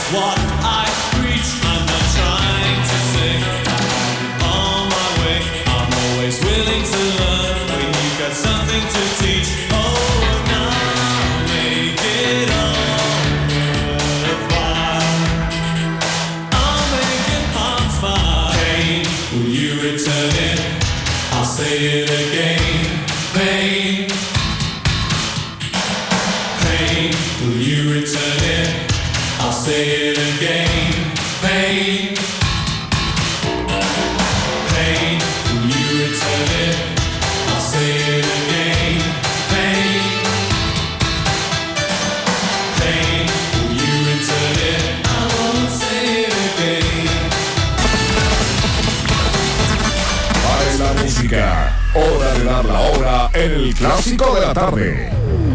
Hora de dar la hora en el clásico de la tarde.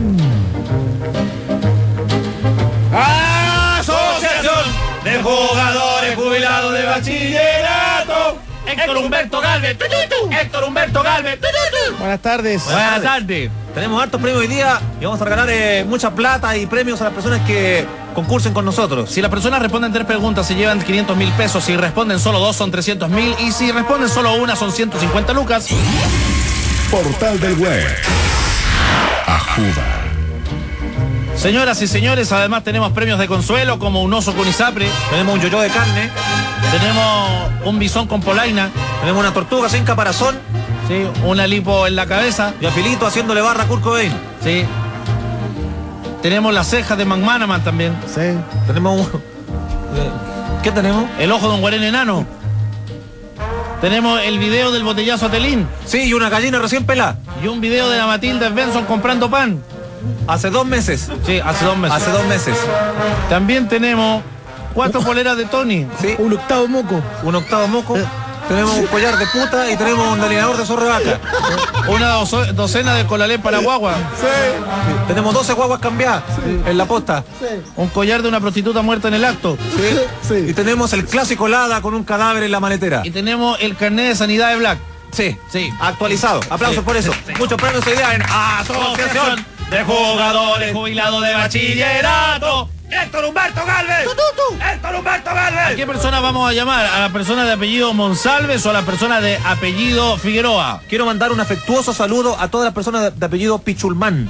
Asociación de Jugadores Jubilados de Bachillerato. Héctor Humberto Galvez. Héctor Humberto Galvez. Buenas tardes. Buenas tardes. Tenemos hartos premios hoy día y vamos a regalar mucha plata y premios a las personas que concursen con nosotros. Si las personas responden 3 preguntas, se llevan 500.000 pesos. Si responden solo 2, son 300.000. Y si responden solo una, son 150 lucas. Portal del web. Ajuda. Señoras y señores, además tenemos premios de consuelo como un oso con isapre. Tenemos un yoyo de carne. Tenemos un bisón con polaina. Tenemos una tortuga sin caparazón. Sí, una lipo en la cabeza. Y a Filito haciéndole barra a Kurt Cobain. Sí. Tenemos las cejas de McManaman también. Sí. Tenemos un... ¿Qué tenemos? El ojo de un guarén enano. Tenemos el video del botellazo a Telín. Sí, y una gallina recién pelada. Y un video de la Matilda Benson comprando pan. Hace 2 meses. Sí, hace 2 meses. Hace 2 meses. También tenemos 4 poleras de Tony. Sí. Un octavo moco. Un octavo moco. Tenemos un collar de puta y tenemos un delineador de zorro de vaca. Una docena de colalé para guagua. Sí. Tenemos 12 guaguas cambiadas en la posta. Sí. Un collar de una prostituta muerta en el acto. Sí. Sí. Y tenemos el clásico Lada con un cadáver en la maletera. Y tenemos el carnet de sanidad de Black. Sí, sí. Actualizado. Aplausos por eso. Sí. Muchos premios hoy día en Asociación de Jugadores Jubilados de Bachillerato. Héctor Humberto Galvez. Héctor Humberto Galvez. ¿A qué persona vamos a llamar? ¿A la persona de apellido Monsalves o a la persona de apellido Figueroa? Quiero mandar un afectuoso saludo a todas las personas de apellido Pichulmán.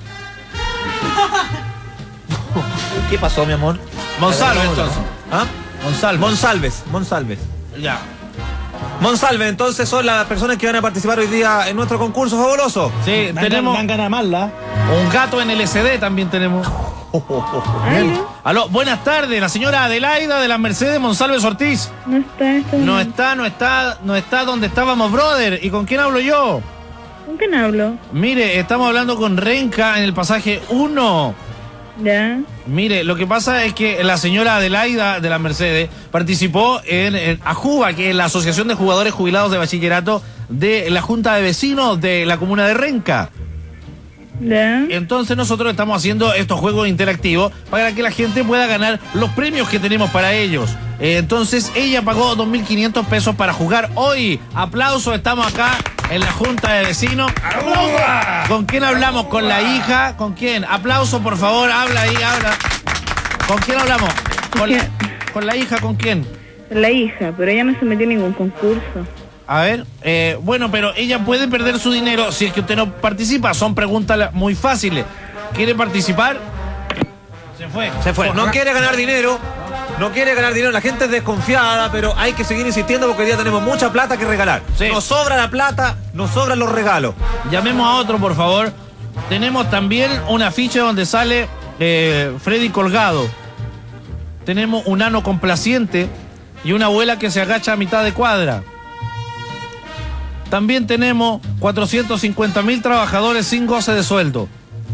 ¿Qué pasó, mi amor? Monsalves, entonces. ¿Ah? Monsalves. Monsalves. Ya. Monsalve, entonces son las personas que van a participar hoy día en nuestro concurso fabuloso. Sí, tenemos... Dan ganas más, un gato en LSD también tenemos. Aló, buenas tardes, la señora Adelaida de la Mercedes Monsalves Ortiz. No está donde estábamos, brother. ¿Y con quién hablo yo? ¿Con quién hablo? Mire, estamos hablando con Renca en el pasaje 1. Ya. Mire, lo que pasa es que la señora Adelaida de la Mercedes participó en AJUBA, que es la Asociación de Jugadores Jubilados de Bachillerato de la Junta de Vecinos de la comuna de Renca. ¿Ya? Entonces nosotros estamos haciendo estos juegos interactivos para que la gente pueda ganar los premios que tenemos para ellos. Entonces ella pagó 2.500 pesos para jugar hoy. Aplausos, estamos acá en la Junta de Vecinos. ¡Aplausos! ¿Con quién hablamos? ¿Con la hija? ¿Con quién? Aplauso, por favor, habla ahí, habla. ¿Con quién hablamos? ¿Con la hija? ¿Con quién? La hija, pero ella no se metió en ningún concurso. A ver, bueno, pero ella puede perder su dinero si es que usted no participa. Son preguntas muy fáciles. ¿Quiere participar? Se fue. No quiere ganar dinero. La gente es desconfiada, pero hay que seguir insistiendo porque hoy día tenemos mucha plata que regalar. Sí. Nos sobra la plata, nos sobran los regalos. Llamemos a otro, por favor. Tenemos también un afiche donde sale Freddy colgado. Tenemos un ano complaciente y una abuela que se agacha a mitad de cuadra. También tenemos 450.000 trabajadores sin goce de sueldo.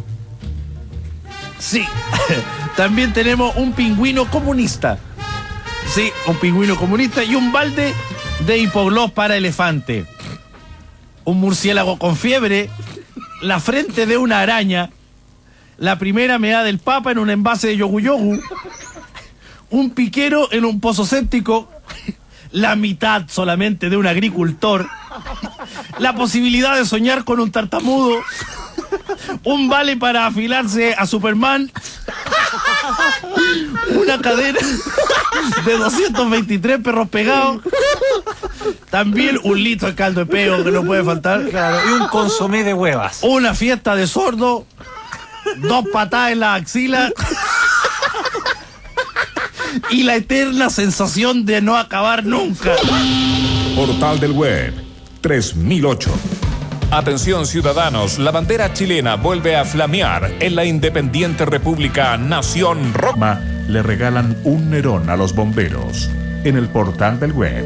Sí. También tenemos un pingüino comunista. Sí, un pingüino comunista y un balde de hipoglós para elefante. Un murciélago con fiebre, la frente de una araña, la primera meada del Papa en un envase de yogu yogu, un piquero en un pozo séptico, la mitad solamente de un agricultor, la posibilidad de soñar con un tartamudo, un vale para afilarse a Superman Una cadena de 223 perros pegados. También un litro de caldo de peo que no puede faltar. Claro, y un consomé de huevas. Una fiesta de sordo. 2 patadas en la axila. Y la eterna sensación de no acabar nunca. Portal del Web 3008. Atención ciudadanos, la bandera chilena vuelve a flamear en la independiente República Nación Roma. Le regalan un Nerón a los bomberos en el Portal del Web.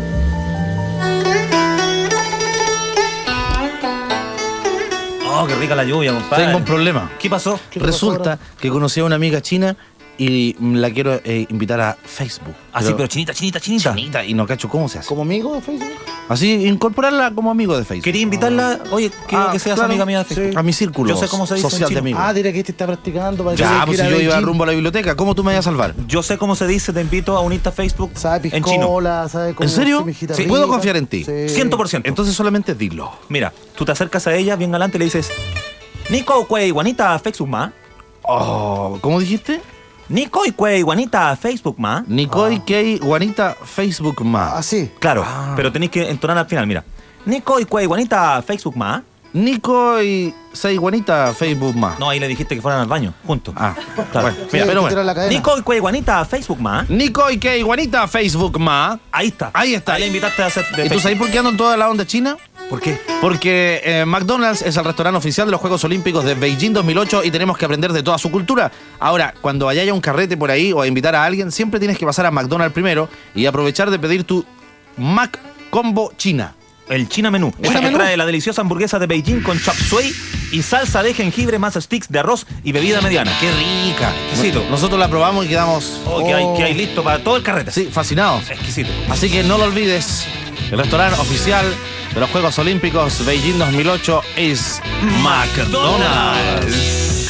Oh, qué rica la lluvia, compadre. Tengo un problema. ¿Qué pasó? Resulta que conocí a una amiga china y la quiero invitar a Facebook. Así, pero chinita. Chinita, y no cacho cómo se hace. ¿Como amigo de Facebook? Así, incorporarla como amigo de Facebook. Quería invitarla, oye, quiero que seas claro, amiga mía de Facebook. sí. A mi círculo Yo sé cómo se dice social en de chino. amigos. Diré que este está practicando para Ya, que pues si yo iba rumbo a la biblioteca, ¿cómo tú me vas a salvar? Yo sé cómo se dice, te invito a unirte a Facebook ¿Sabe en chino. piscola? ¿Sabe cómo ¿En serio? semijita Sí, rica? puedo confiar en ti. Sí. 100%. Entonces solamente dilo. Mira, tú te acercas a ella bien galante y le dices, Nico, cuey, guanita, Facebook, ma. Oh, ¿cómo dijiste? Nico y cuey, guanita, Facebook, ma. Nicole Kay Juanita Facebook Ma. Así. Claro, pero tenéis que entonar al final, mira. Nico y cuey, guanita, Facebook, ma. Nico y Sei Juanita Facebook Ma. No, ahí le dijiste que fueran al baño, juntos. Ah, Claro. bueno, mira, pero bueno. La cadena. Nico y cuey, guanita, Facebook, ma. Nico y Kay Juanita Facebook Ma. Ahí está. Ahí está. Ahí le invitaste a hacer de ¿Y tú Facebook. sabes por qué ando en toda la onda china? ¿Por qué? Porque McDonald's es el restaurante oficial de los Juegos Olímpicos de Beijing 2008 y tenemos que aprender de toda su cultura. Ahora, cuando haya un carrete por ahí o a invitar a alguien, siempre tienes que pasar a McDonald's primero y aprovechar de pedir tu Mac Combo China. El China Menú. Esa que trae la deliciosa hamburguesa de Beijing con chop suey y salsa de jengibre más sticks de arroz y bebida mediana. ¡Qué rica! Exquisito. Nosotros la probamos y quedamos Oh, que hay listo para todo el carrete. sí, fascinados. Exquisito. Así que no lo olvides, el restaurante oficial de los Juegos Olímpicos Beijing 2008 es McDonald's.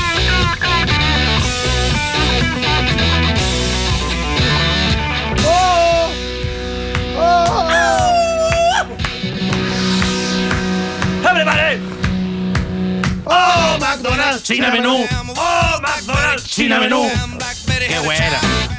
¡Everybody! ¡Oh, McDonald's! China Menú. ¡Oh, McDonald's! China Menú. ¡Qué buena!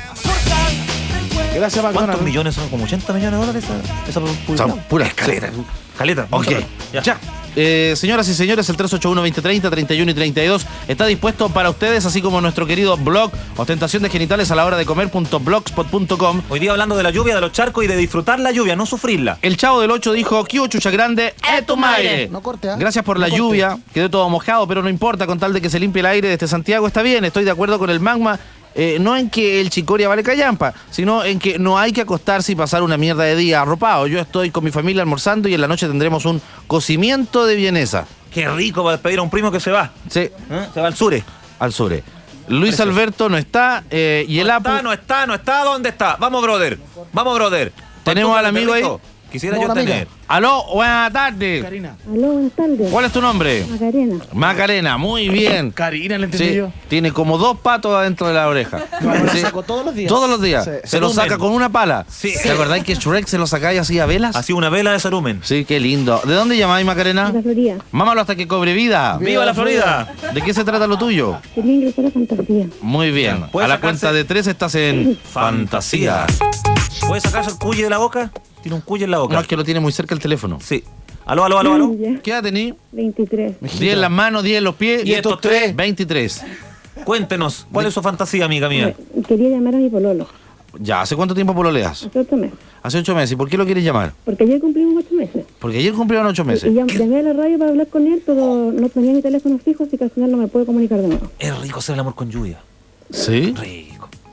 Gracias, ¿Cuántos McDonald's. millones son? ¿Como 80 millones de dólares esa publicidad? Son puras caletas. Caleta. Ok, ya. Señoras y señores, el 381-2030, 31 y 32 está dispuesto para ustedes, así como nuestro querido blog ostentación de genitales a la hora de comer.blogspot.com. Hoy día hablando de la lluvia, de los charcos y de disfrutar la lluvia, no sufrirla. El Chavo del 8 dijo, "Kiu chucha grande, tu madre". No corte, ¿eh? Gracias por la No corte. lluvia, quedó todo mojado, pero no importa, con tal de que se limpie el aire desde Santiago está bien, estoy de acuerdo con el magma. No en que el chicoria vale callampa, sino en que no hay que acostarse y pasar una mierda de día arropado. Yo estoy con mi familia almorzando y en la noche tendremos un cocimiento de vienesa. Qué rico para despedir a un primo que se va. Sí, ¿Eh? Se va al sur. al sur. Luis Alberto no está y el Apu... No está. ¿Dónde está? Vamos, brother. Tenemos al amigo ahí. perrito. Quisiera No, yo la amiga. tener. Aló, buenas tardes. Karina. Aló, buenas tardes. ¿Cuál es tu nombre? Macarena. Macarena, muy bien. Karina, le entendí Sí, yo. tiene como 2 patos adentro de la oreja. Me lo Sí. saco todos los días. Todos los días. Sí. Se lo saca con una pala. Sí. ¿Te acordáis que Shrek se lo sacáis así a velas? Así una vela de cerumen. Sí, qué lindo. ¿De dónde llamáis, Macarena? La Florida. Mámalo hasta que cobre vida. ¡Viva la Florida! ¿De qué se trata lo tuyo? Quería ingresar a fantasía. Muy bien. ¿Puede A la sacarse- cuenta de 3 estás en fantasía. ¿Puedes sacarse el cuye de la boca? Tiene un cuye en la boca. No, es que lo tiene muy cerca el teléfono. Sí. Aló. Ya. ¿Qué edad tení? 23. 10 en las manos, 10 en los pies. ¿Y estos tres? 23. Cuéntenos, ¿cuál es su fantasía, amiga mía? Quería llamar a mi pololo. Ya, ¿hace cuánto tiempo pololeas? Hace 8 meses. Hace 8 meses. ¿Y por qué lo quieres llamar? Porque ayer cumplimos 8 meses. Porque ayer cumplieron 8 meses. Y llamé a la radio para hablar con él, pero no tenía mi teléfono fijo, así que al final no me puedo comunicar de nuevo. Es rico hacer el amor con lluvia. ¿Sí? Rico.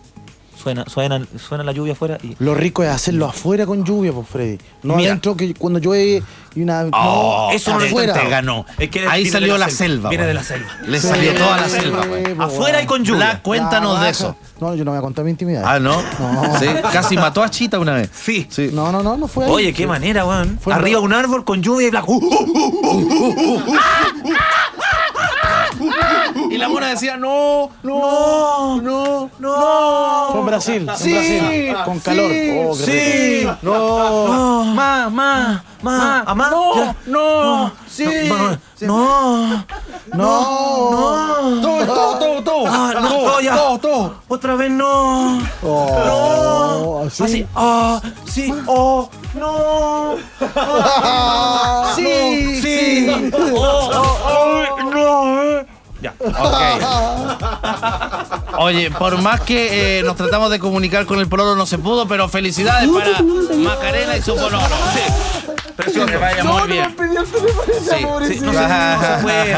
Suena la lluvia afuera y... Lo rico es hacerlo afuera con lluvia, pues, Freddy. No Mira. adentro, que cuando llueve y una... Oh, no, eso no lo afuera. te ganó. Es que Ahí viene salió de la selva. Viene güey. de la selva. Le Sí, salió toda la sí, selva, güey. pues, Afuera y con lluvia. Bla, cuéntanos Ya, de baja. eso. No, yo no voy a contar mi intimidad. Ah, ¿no? No. Sí, casi mató a Chita una vez. Sí. Sí. No fue ahí. Oye, qué manera, weón. Fue Arriba en- un árbol con lluvia y bla. Y la mona decía, no. Fue en Brasil. Sí, en Brasil. Con calor. Oh, qué Sí. rico. No. Mamá. Amá. Ya. No. Sí. No. No. Tú. todo ya. Todo. Otra vez no. Oh, No. ¿sí? Así. Sí. No. Sí. No. Ya. Oye, por más que nos tratamos de comunicar con el pololo, no se pudo, pero felicidades para Macarena y su pololo. Sí. Precioso. Que vaya muy bien. No se puede.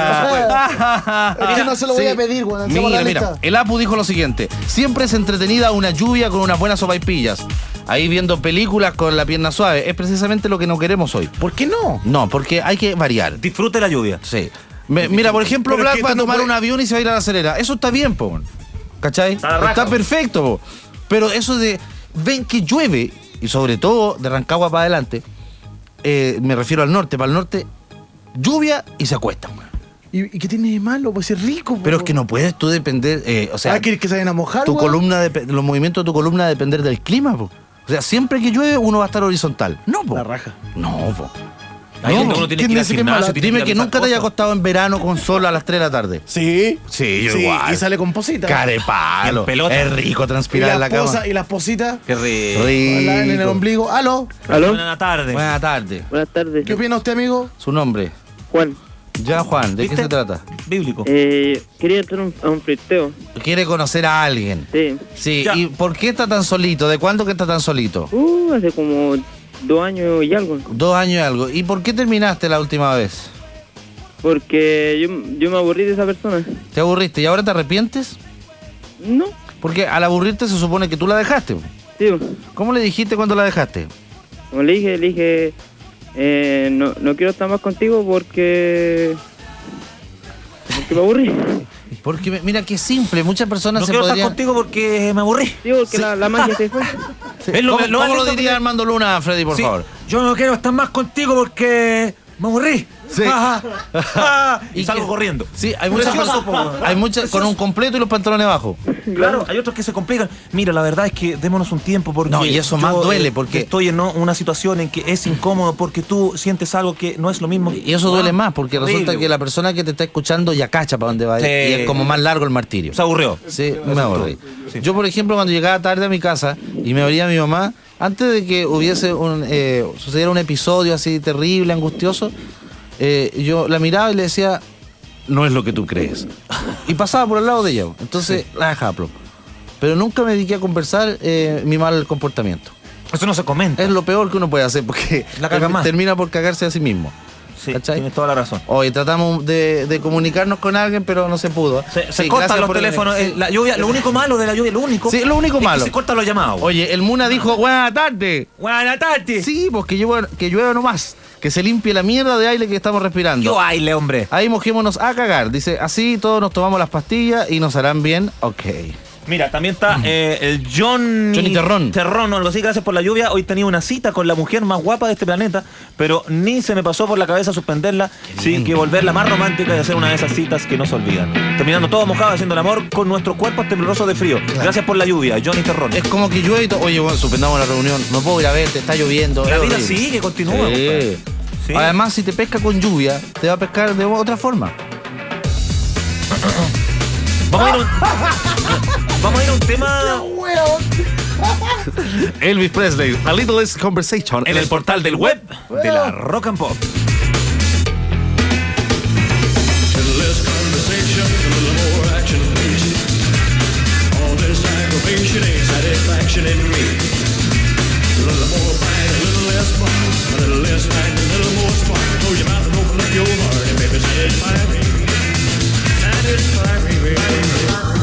Es que no se lo voy a pedir, weón. Mira, el Apu dijo lo siguiente: siempre es entretenida una lluvia con unas buenas sopaipillas. Ahí viendo películas con la pierna suave. Es precisamente lo que no queremos hoy. ¿Por qué no? No, porque hay que variar. Disfrute la lluvia. Sí. Mira, por ejemplo, Pero es Black que va a tú no tomar puedes- un avión y se va a ir a la Serena. Eso está bien, po. ¿Cachai? Está perfecto, po. Pero eso de ven que llueve, y sobre todo de Rancagua para adelante, me refiero al norte, para el norte, lluvia y se acuestan. ¿Y qué tiene de malo? Pues es rico. Pero es que no puedes tú depender, o sea, ¿quieres que se vayan a mojar, tu weón? columna los movimientos de tu columna depender del clima, po. O sea, siempre que llueve uno va a estar horizontal. No, po. La raja. No, po. Ahí No, uno tiene ¿quién que ir al dice que es gimnasio, mala? tiene ir Dime a que realizar nunca te haya cosas. acostado en verano con sol a las 3 de la tarde. Sí. Sí, yo igual. Y sale con posita. Carepalo. En pelota. Es rico Y transpirar en la cama. y las positas Qué rico. en el Rico. ombligo. ¿Aló? ¿Aló? Buenas tardes. Buenas tardes. Buenas tardes. ¿Qué opina usted, amigo? Su nombre. Juan, Ya, Juan, ¿de qué ¿Viste? se trata? Bíblico. quería entrar a un flirteo. Quiere conocer a alguien. Sí. Sí, Ya. ¿y por qué está tan solito? ¿De cuándo que está tan solito? Hace como 2 años y algo. 2 años y algo. ¿Y por qué terminaste la última vez? Porque yo me aburrí de esa persona. ¿Te aburriste y ahora te arrepientes? No. Porque al aburrirte se supone que tú la dejaste. Sí. ¿Cómo le dijiste cuando la dejaste? Como le dije, no quiero estar más contigo porque me aburrí. Porque mira qué simple, muchas personas No se quiero estar podrían... contigo porque me aburrí. Sí, porque la magia se fue. Sí. Es lo- ¿Cómo, lo más cómo lo lindo diría que- Armando Luna, Freddy, por Sí, favor? yo no quiero estar más contigo porque me aburrí. Sí. Y salgo que- corriendo. Sí, hay muchas Precioso, personas, po. hay muchas con un completo y los pantalones abajo. Claro, hay otros que se complican. Mira, la verdad es que démonos un tiempo porque... No, y eso más duele, porque- Estoy en una situación en que es incómodo porque tú sientes algo que no es lo mismo. Y eso duele más, porque resulta Horrible, que la persona que te está escuchando ya cacha para dónde va Sí. y es como más largo el martirio. Se aburrió. Sí, me aburrí. Sí. Yo, por ejemplo, cuando llegaba tarde a mi casa y me abría mi mamá, antes de que hubiese sucediera un episodio así terrible, angustioso, yo la miraba y le decía, no es lo que tú crees. Y pasaba por al lado de ella. Entonces la dejaba. Pero nunca me dediqué a conversar mi mal comportamiento. Eso no se comenta. Es lo peor que uno puede hacer porque La caga más. termina por cagarse a sí mismo. Sí, ¿cachai? tienes toda la razón. Hoy tratamos de comunicarnos con alguien, pero no se pudo. Se Sí, cortan gracias los por el- teléfonos. sí. La lluvia, lo único malo de la lluvia, lo único. Sí, lo único es que malo. se cortan los llamados. Oye, el Muna dijo, buenas tardes. Buenas tardes. Sí, pues que llueva nomás. Que se limpie la mierda de aire que estamos respirando. Yo baile, hombre. Ahí mojémonos a cagar. Dice, así todos nos tomamos las pastillas y nos harán bien. Ok. Mira, también está el Johnny Terrón. Terrón, o algo así, gracias por la lluvia. Hoy tenía una cita con la mujer más guapa de este planeta, pero ni se me pasó por la cabeza suspenderla, sin que volverla más romántica y hacer una de esas citas que no se olvidan. Terminando todo mojado, haciendo el amor con nuestros cuerpos temblorosos de frío. Gracias por la lluvia, Johnny Terrón. Es como que llueve y todo. Oye, bueno, suspendamos la reunión. No puedo ir a verte, está lloviendo. La es vida horrible. sigue, continúa. compadre. Sí. Sí. Además, si te pesca con lluvia, te va a pescar de otra forma. Vamos a ir a un tema Elvis Presley, A Little Less Conversation en el portal del web de la Rock and Pop. Less conversation, a little more action, please. All this aggravation ain't satisfaction in me. A little more fight, a little less fun. A little less fight, a little more spark. Close your mouth and open up your heart and baby satisfy me. Satisfy me, baby.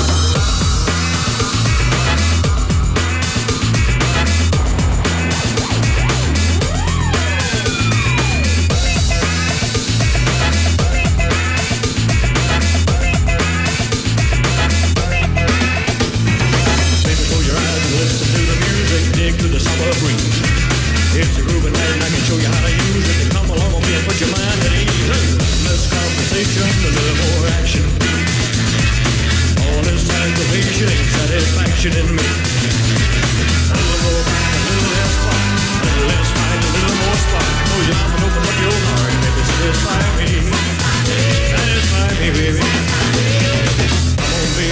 Baby, close your eyes and listen to the music. Dig to the summer breeze. It's a groovy night and I can show you how to use it. Come along with me and put your mind at ease. Less conversation, a little more action. All this aggravation ain't satisfaction in me. A little more fight, a little less fun. A little less fight, a little more spark. Close your mouth and open up your heart and baby satisfy me. Satisfy me, baby. Come on, baby.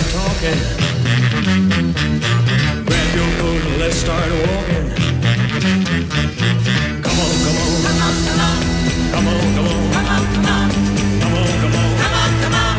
talking. Grab your coat and let's start walking. Come on, come on. Come on, come on. Come on, come on. Come on, come on. Come on, come on. Come on, come on.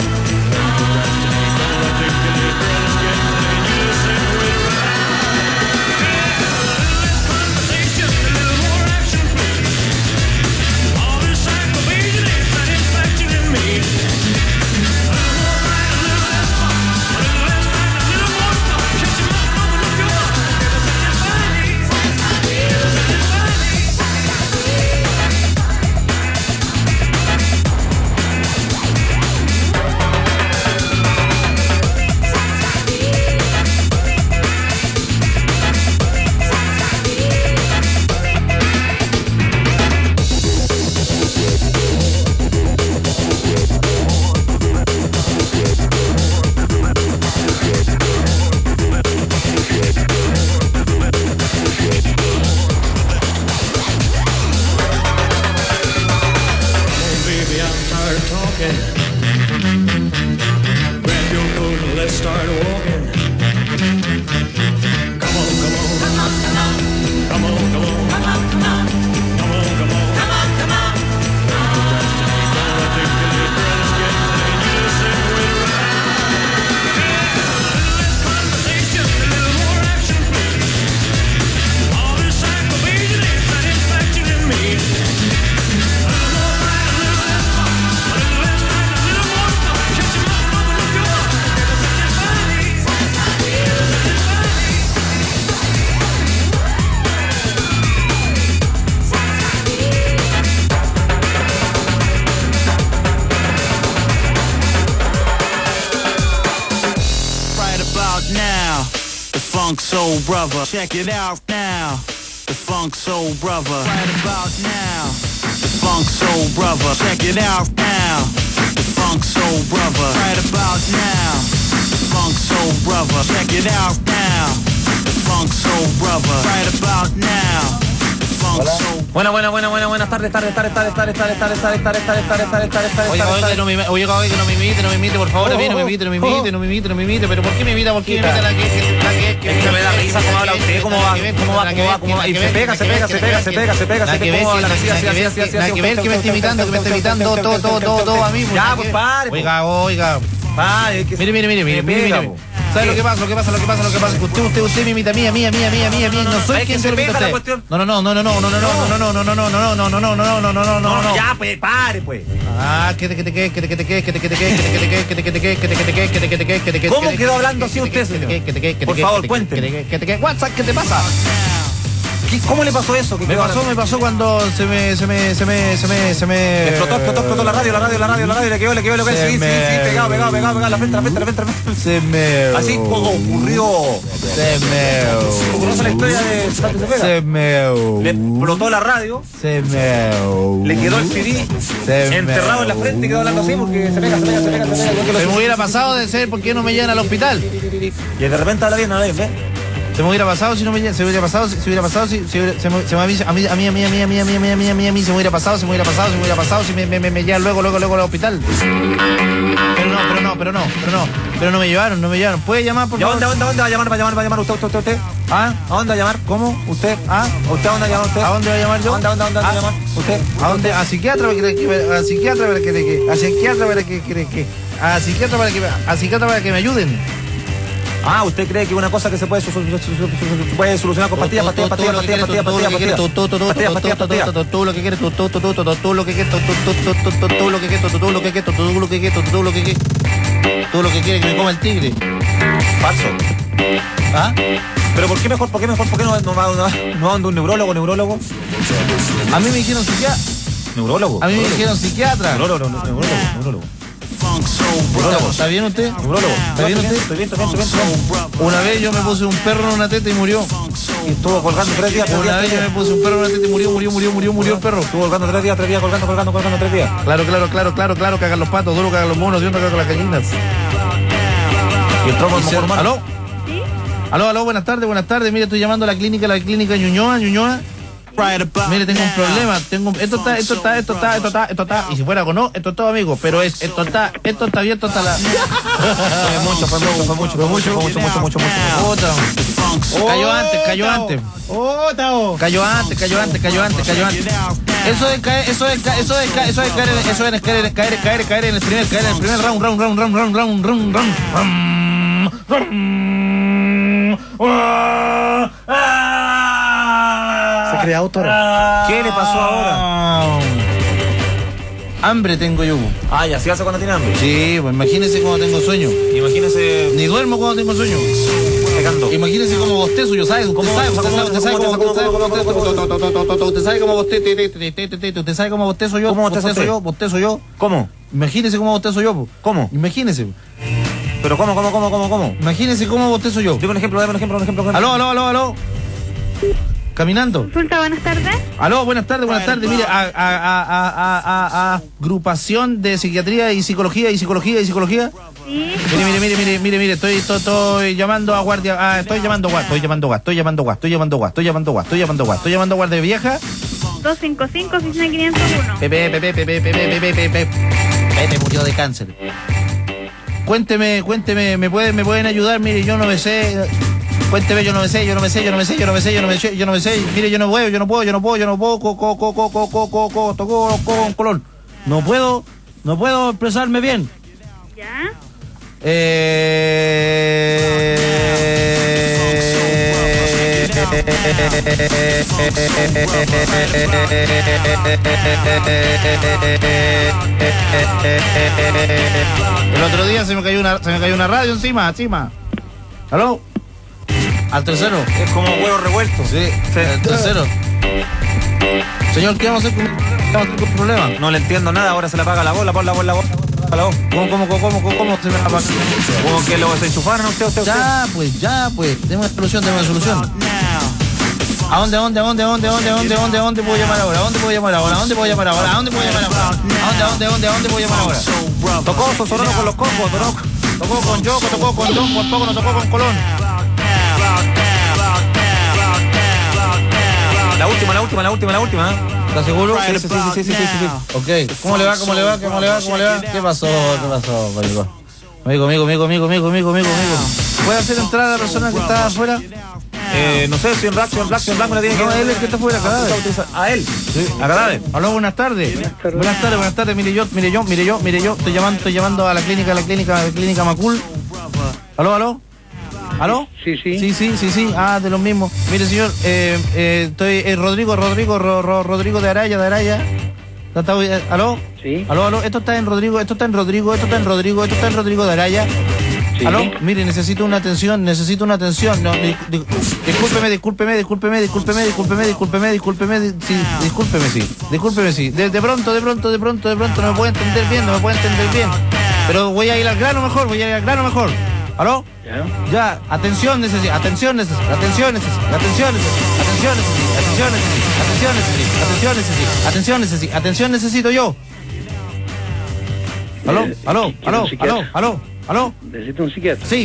Funk Soul Brother. Check it out now. The Funk Soul Brother. Right about now. The Funk Soul Brother. Check it out now. The Funk Soul Brother. Right about now. The Funk Soul Brother. Check it out now. The Funk Soul Brother. Right about now. The Funk Soul. Buenas tardes. Oiga, que no me imite, por favor, no me imite, pero ¿por qué me imita? ¿Por qué me imita la que? Es que me da risa cómo habla usted, cómo va, y se pega, La que ver que me está imitando, todo a mí. Ya, pues pare. Oiga. Mire. ¿Sabe lo que pasa? Que usted me imita a mí. No soy quien se lo imita a usted. No. Ya, pues, pare, pues. Ah, que ¿Cómo quedó hablando así usted, señor? Por favor, cuénteme. WhatsApp, ¿qué te pasa? ¿Cómo le pasó eso? Me pasó cuando se me Explotó la radio, le quedó, sí, pegado, la frente. Se me así ocurrió. ¿Conoce la historia de Santo Cepeda? Le explotó la radio, le quedó el CD enterrado en la frente y quedó hablando así porque se pega. Se me hubiera pasado de ser, ¿por qué no me llevan al hospital? Y de repente habla bien, ¿ves? Se me hubiera pasado si no me se hubiera pasado si a mí se me hubiera pasado si me llevan luego al hospital. Pero no me llevaron. ¿Puede llamar, por favor? ¿A dónde va a llamar usted? ¿Ah? ¿A dónde va a llamar? ¿Cómo? ¿Usted? ¿Ah? ¿Usted a dónde va a llamar usted? ¿A dónde va a llamar yo? ¿A dónde va a llamar usted? ¿A dónde? A psiquiatra para que me ayuden. Ah, ¿usted cree que una cosa que se puede solucionar con pastillas? Todo lo que quiere, que me coma el tigre. Falso. ¿Ah? Pero ¿por qué mejor? ¿Por qué no anda un neurólogo? A mí me dijeron psiquiatra. ¿Neurólogo? A mí me dijeron psiquiatra. Neurólogo. ¿Está bien usted? Neurólogo. Estoy bien. Una vez yo me puse un perro en una teta y murió. Y estuvo colgando 3 días. Una vez yo me puse un perro en una teta y murió el perro. Estuvo colgando 3 días, colgando 3 días. Claro, cagan los patos, duro cagan los monos, yo no cago las gallinas. Y entró con el ¿Aló? ¿Sí? Aló, buenas tardes. Mire, estoy llamando a la clínica Ñuñoa. Right about Mire, tengo un now. problema. Esto está. Y si fuera con no, esto es todo, amigo. Pero esto está bien, esto está la. Fue mucho. Otra. Cayó antes. Cayó antes. Eso de caer en el primer round. Se crea autor. ¿Qué le pasó ahora? Hambre tengo yo. Ah, ya se hace cuando tiene hambre. Sí, pues imagínese cómo tengo sueño. Imagínese Ni duermo cuando tengo sueño. pegando. Imagínese cómo bostezo yo, ¿sabe? Usted sabe cómo bostezo yo. ¿Cómo bostezo yo? ¿Cómo? Imagínese cómo bostezo yo. ¿Cómo? Imagínese. ¿Pero cómo? Imagínese cómo bostezo yo. Dime un ejemplo. Aló. Caminando. Consulta, buenas tardes. Aló, buenas tardes. Mire, agrupación de psiquiatría y psicología. Sí. Mire, estoy llamando a guardia. Estoy llamando a guardia vieja. 255-69501. Pepe murió de cáncer. Cuénteme, ¿me pueden ayudar? Mire, yo no me sé. Cuénteme, yo no me sé. Mire, yo no puedo, con color. No puedo expresarme bien. ¿Ya? El otro día se me cayó una radio encima. ¿Aló? Al tercero. Es como huevo revuelto. Sí, al tercero. Señor, ¿qué vamos a hacer con el problema? No le entiendo nada, ahora se le apaga la bola, pon la bola. ¿Cómo se me apaga? Como que lo desenchufaron a usted. Ya, pues. Deme una solución. ¿A dónde puedo llamar ahora? Tocó Sosorano con los cocos, tocó con Yoko, tocó con Don, por poco no tocó con Colón. La última. ¿Estás seguro? Sí. Ok. ¿Cómo le va? ¿Qué pasó, amigo? Amigo. ¿Puede hacer entrar a la persona que está afuera? No sé, si en Black me la tiene que... No, él es el que está afuera, cadáver. A él. Sí, a cadáver. Aló, buenas tardes. Buenas tardes. Mire yo. Estoy llamando a la clínica Macul. ¿Aló? Sí. De los mismos. Mire, señor, estoy Rodrigo de Araya. ¿Aló? Sí. Aló. Esto está en Rodrigo de Araya. Sí. ¿Aló? Mire, necesito una atención. No, discúlpeme. Sí. De pronto, no me puede entender bien. Pero voy a ir al grano mejor. ¿Aló? Ya, atención necesito yo. ¿Aló? Necesito un psiquiatra. Sí.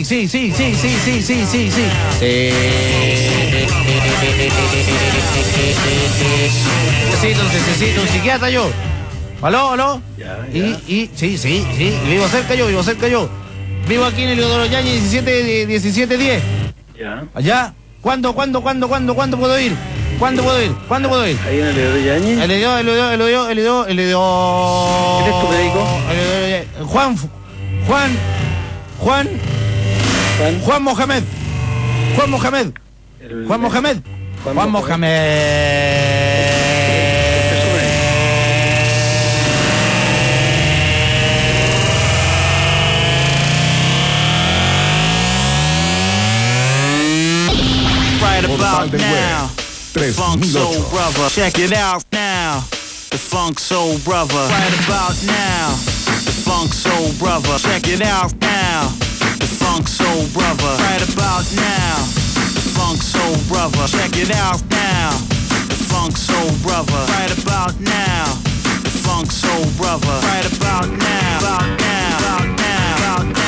Necesito un psiquiatra yo. ¿Aló? Ya. Sí. Vivo cerca yo. Vivo aquí en Eleodoro Yañez 1710. Ya. ¿Allá? ¿Cuándo puedo ir? Ahí en el de Yañez. Eleodoro. ¿Quién es tu médico? Juan Mohamed. right about Portal del now. Web, The Funk Soul 3008. Brother. Check it out now. The Funk Soul Brother. Right about now. The Funk Soul Brother. Check it out now. The Funk Soul Brother. Right about now. The Funk Soul Brother. Check it out now. The Funk Soul Brother. Right about now. The Funk Soul Brother. Right about now. About now. About now. About now.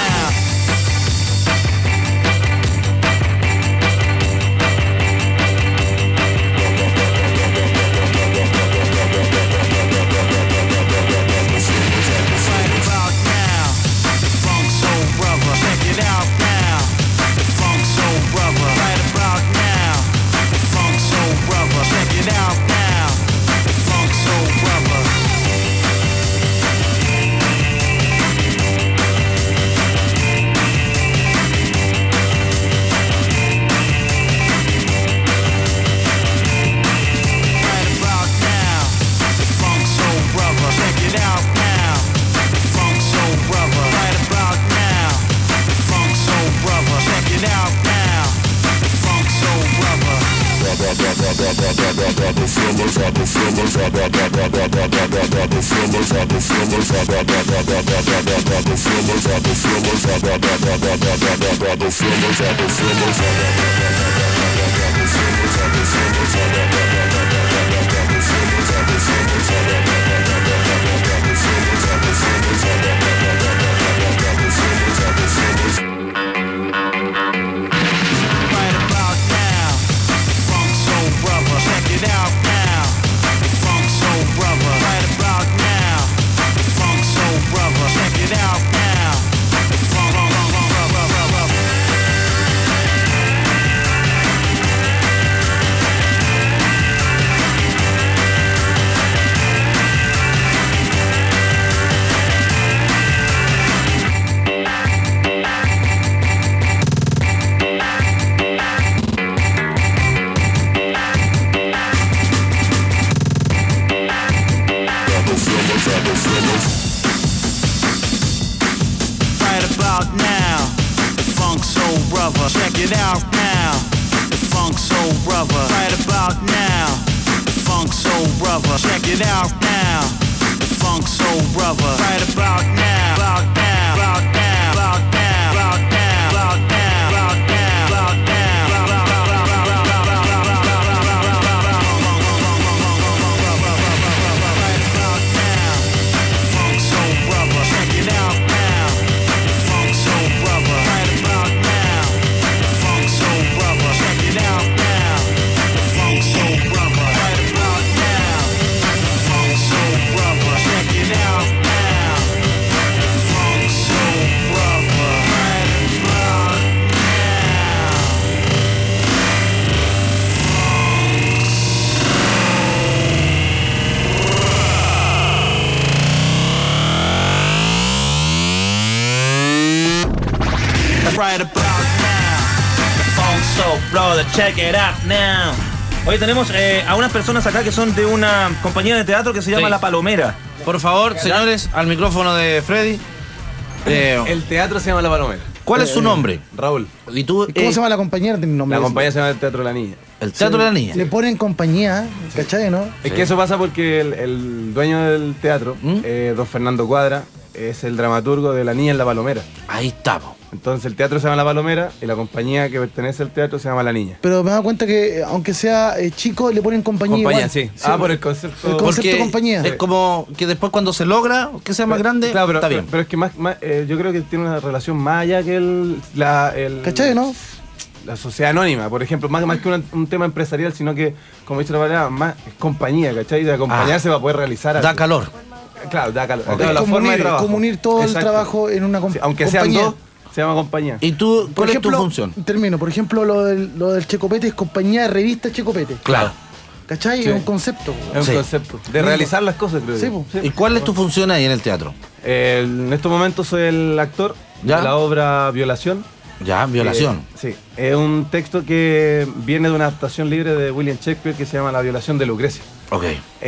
Check it out now. Hoy tenemos a unas personas acá que son de una compañía de teatro que se llama La Palomera. Por favor, señores, al micrófono de Freddy. El teatro se llama La Palomera. ¿Cuál es su nombre? Raúl. ¿Y tú? ¿Cómo se llama la compañía? No tiene nombre. La compañía se llama el Teatro de la Niña. El Teatro de la Niña. Le ponen compañía, ¿cachai, no? Es que eso pasa porque el dueño del teatro, don Fernando Cuadra, es el dramaturgo de La Niña en La Palomera. Ahí estamos. Entonces el teatro se llama La Palomera y la compañía que pertenece al teatro se llama La Niña. Pero me he dado cuenta que aunque sea chico, le ponen compañía igual. Sí. Por el concepto. El concepto compañía. Es como que después cuando se logra que sea más grande, claro, está bien. Pero es que más yo creo que tiene una relación más allá que el ¿cachai, no? La sociedad anónima, por ejemplo, más que un tema empresarial, sino que, como he dicho la palabra, más es compañía, ¿cachai? De acompañarse va a poder realizar Da algo. calor. Claro, da calor. Okay. La forma de trabajo. Como unir todo Exacto. el trabajo en una compañía. Aunque sean dos, se llama compañía. ¿Y tú, cuál es tu función? Termino. Por ejemplo, lo del Checopete es compañía de revista Checopete. Claro. ¿Cachai? Sí. Es un concepto. Es un concepto. De realizar las cosas, creo yo. Sí. ¿Y cuál es tu función ahí en el teatro? En estos momentos soy el actor de la obra Violación. Ya, Violación. Sí. Es un texto que viene de una adaptación libre de William Shakespeare que se llama La Violación de Lucrecia. Ok.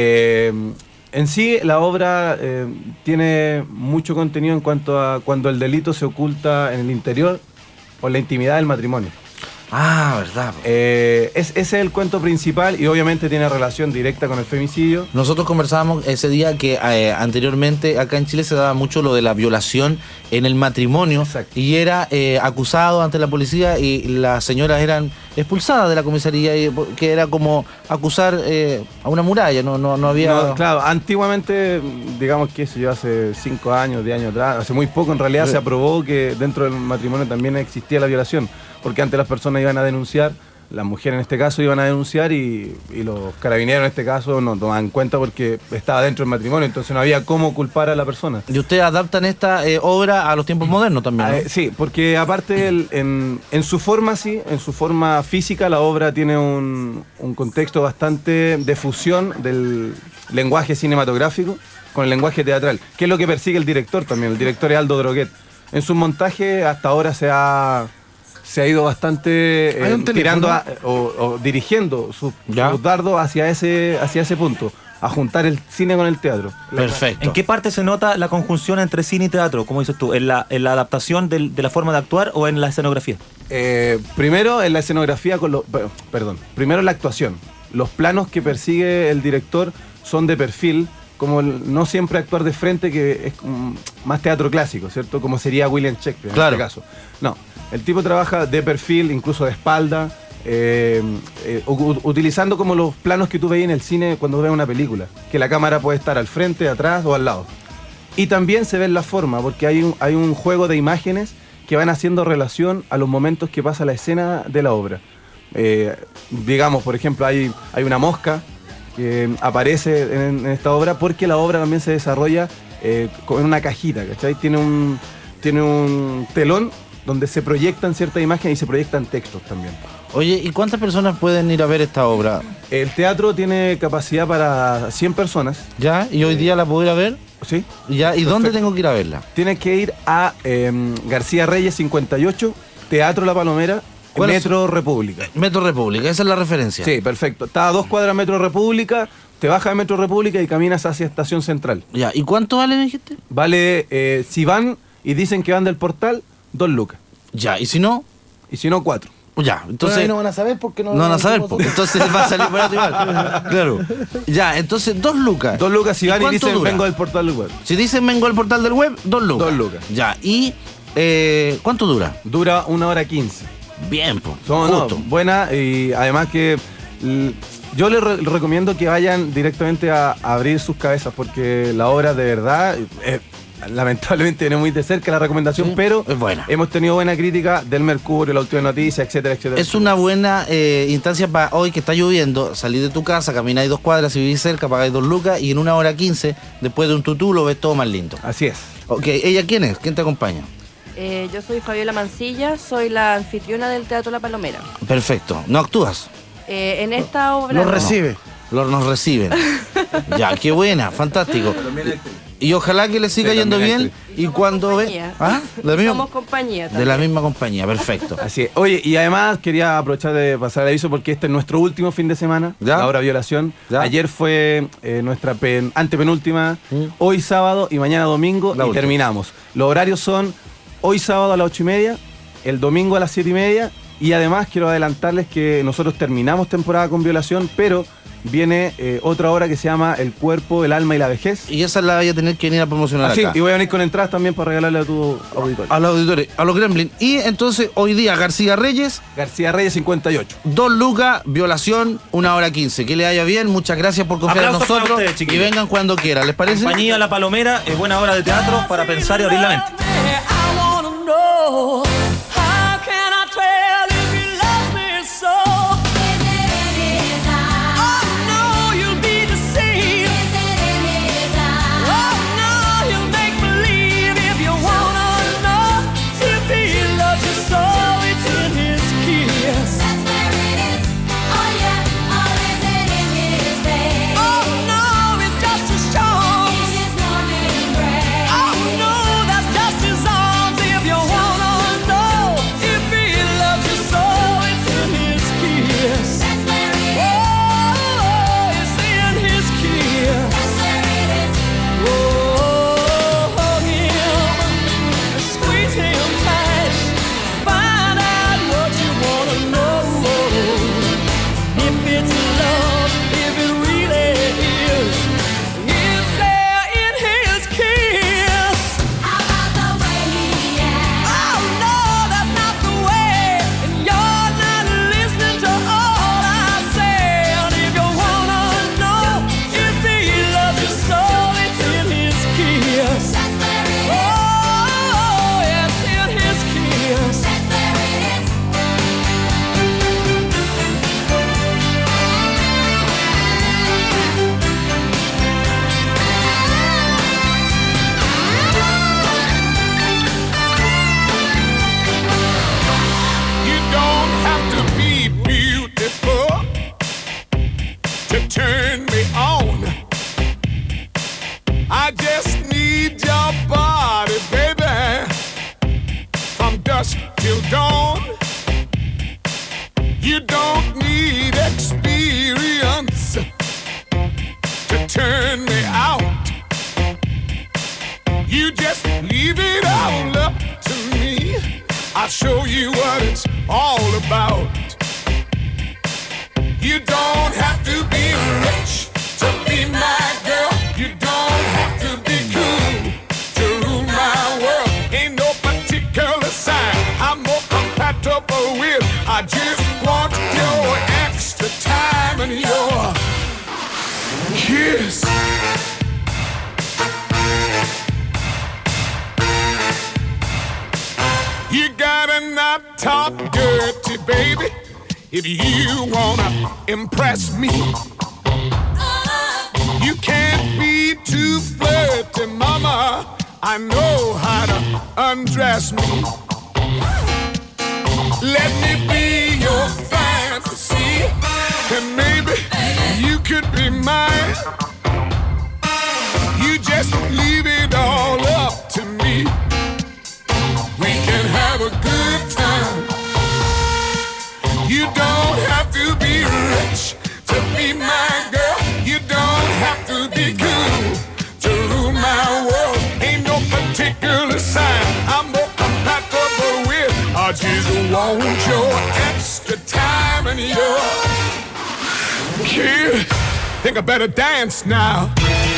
En sí, la obra tiene mucho contenido en cuanto a cuando el delito se oculta en el interior o en la intimidad del matrimonio. Ah, verdad. Ese es el cuento principal y obviamente tiene relación directa con el femicidio. Nosotros conversábamos ese día que anteriormente acá en Chile se daba mucho lo de la violación en el matrimonio. Exacto. Y era acusado ante la policía y las señoras eran expulsadas de la comisaría, que era como acusar a una muralla, no había... No, claro, antiguamente, digamos que eso yo hace 5 años, 10 años atrás, hace muy poco en realidad se aprobó que dentro del matrimonio también existía la violación, porque antes las personas iban a denunciar, las mujeres en este caso iban a denunciar y los carabineros en este caso no tomaban cuenta porque estaba dentro del matrimonio, entonces no había cómo culpar a la persona. ¿Y ustedes adaptan esta obra a los tiempos modernos también, no? Sí, porque aparte en su forma, sí, en su forma física, la obra tiene un contexto bastante de fusión del lenguaje cinematográfico con el lenguaje teatral, que es lo que persigue el director también. El director es Aldo Droguet. En sus montajes hasta ahora se ha ido bastante tirando o dirigiendo sus dardos hacia ese punto, a juntar el cine con el teatro. Perfecto. ¿En qué parte se nota la conjunción entre cine y teatro? ¿Cómo dices tú? ¿En la adaptación de la forma de actuar o en la escenografía? Primero en la escenografía primero en la actuación. los planos que persigue el director son de perfil, como no siempre actuar de frente, que es más teatro clásico, ¿cierto? Como sería William Shakespeare en este caso. No, el tipo trabaja de perfil, incluso de espalda, utilizando como los planos que tú veis en el cine cuando ves una película, que la cámara puede estar al frente, atrás o al lado. Y también se ve en la forma, porque hay un juego de imágenes que van haciendo relación a los momentos que pasa la escena de la obra. Digamos, por ejemplo, hay una mosca que aparece en esta obra porque la obra también se desarrolla en una cajita, ¿cachai? Tiene un telón donde se proyectan ciertas imágenes y se proyectan textos también. Oye, ¿y cuántas personas pueden ir a ver esta obra? El teatro tiene capacidad para 100 personas. ¿Ya? ¿Y hoy día la puedo ir a ver? Sí. ¿Ya? ¿Y dónde tengo que ir a verla? Tienes que ir a García Reyes 58, Teatro La Palomera, Metro República. Metro República, esa es la referencia. Sí, perfecto. Está a 2 cuadras Metro República, te bajas de Metro República y caminas hacia Estación Central. Ya, ¿y cuánto vale, me dijiste? Vale, si van y dicen que van del portal, 2 lucas. Ya, ¿y si no? Y si no, 4. Ya, entonces... Pero ahí no van a saber porque no... No van a saber, porque entonces va a salir barato igual. Claro. Ya, entonces 2 lucas. 2 lucas si van y dicen dura? vengo del portal del web. Si dicen vengo del portal del web, 2 lucas. 2 lucas. Ya, y ¿cuánto dura? Dura 1 hora 15. Bien, pues. No, buena, y además que yo les recomiendo que vayan directamente a abrir sus cabezas, porque la obra de verdad... lamentablemente viene muy de cerca la recomendación, pero es buena. Hemos tenido buena crítica del Mercurio, la última noticia, etcétera, etcétera. Es una buena instancia para hoy que está lloviendo, salir de tu casa, camináis 2 cuadras, si vivís cerca, pagáis 2 lucas y en 1 hora 15, después de un tutú, lo ves todo más lindo. Así es. Ok, ¿ella quién es? ¿Quién te acompaña? Yo soy Fabiola Mancilla, soy la anfitriona del Teatro La Palomera. Perfecto. ¿No actúas? En esta obra... Nos recibe. Nos reciben. Ya, qué buena, fantástico. Y ojalá que le siga yendo bien. Y cuando ve. ¿Ah? Somos compañía también. De la misma compañía, perfecto. Así es. Oye, y además quería aprovechar de pasar el aviso porque este es nuestro último fin de semana. ¿Ya? La obra Violación. ¿Ya? Ayer fue nuestra antepenúltima. Hoy sábado y mañana domingo. Y terminamos. Los horarios son hoy sábado a las 8:30, el domingo a las 7:30. Y además quiero adelantarles que nosotros terminamos temporada con Violación, pero viene otra obra que se llama El cuerpo, el alma y la vejez. Y esa la voy a tener que venir a promocionar acá. Y voy a venir con entradas también para regalarle a tu auditorio. A los auditores, a los Gremlin. Y entonces hoy día García Reyes 58. 2 lucas, Violación, 1 hora 15. Que le vaya bien, muchas gracias por confiar en nosotros. Ustedes, y vengan cuando quieran, ¿les parece? Compañía La Palomera es buena obra de teatro para pensar y abrir la mente. Turn me on. I just need your body, baby, from dusk till dawn. You don't need experience to turn me out. You just leave it all up to me. I'll show you what it's all about. You don't have to that top dirty, baby. If you wanna impress me, you can't be too flirty, mama. I know how to undress me. Let me be your fantasy, and maybe you could be mine. You just leave it all up to me. We can have a good time. You don't have to be rich to be my girl. You don't have to be cool to rule my world. Ain't no particular sign I'm more compatible with. I just want your extra time and your kid. Think I better dance now.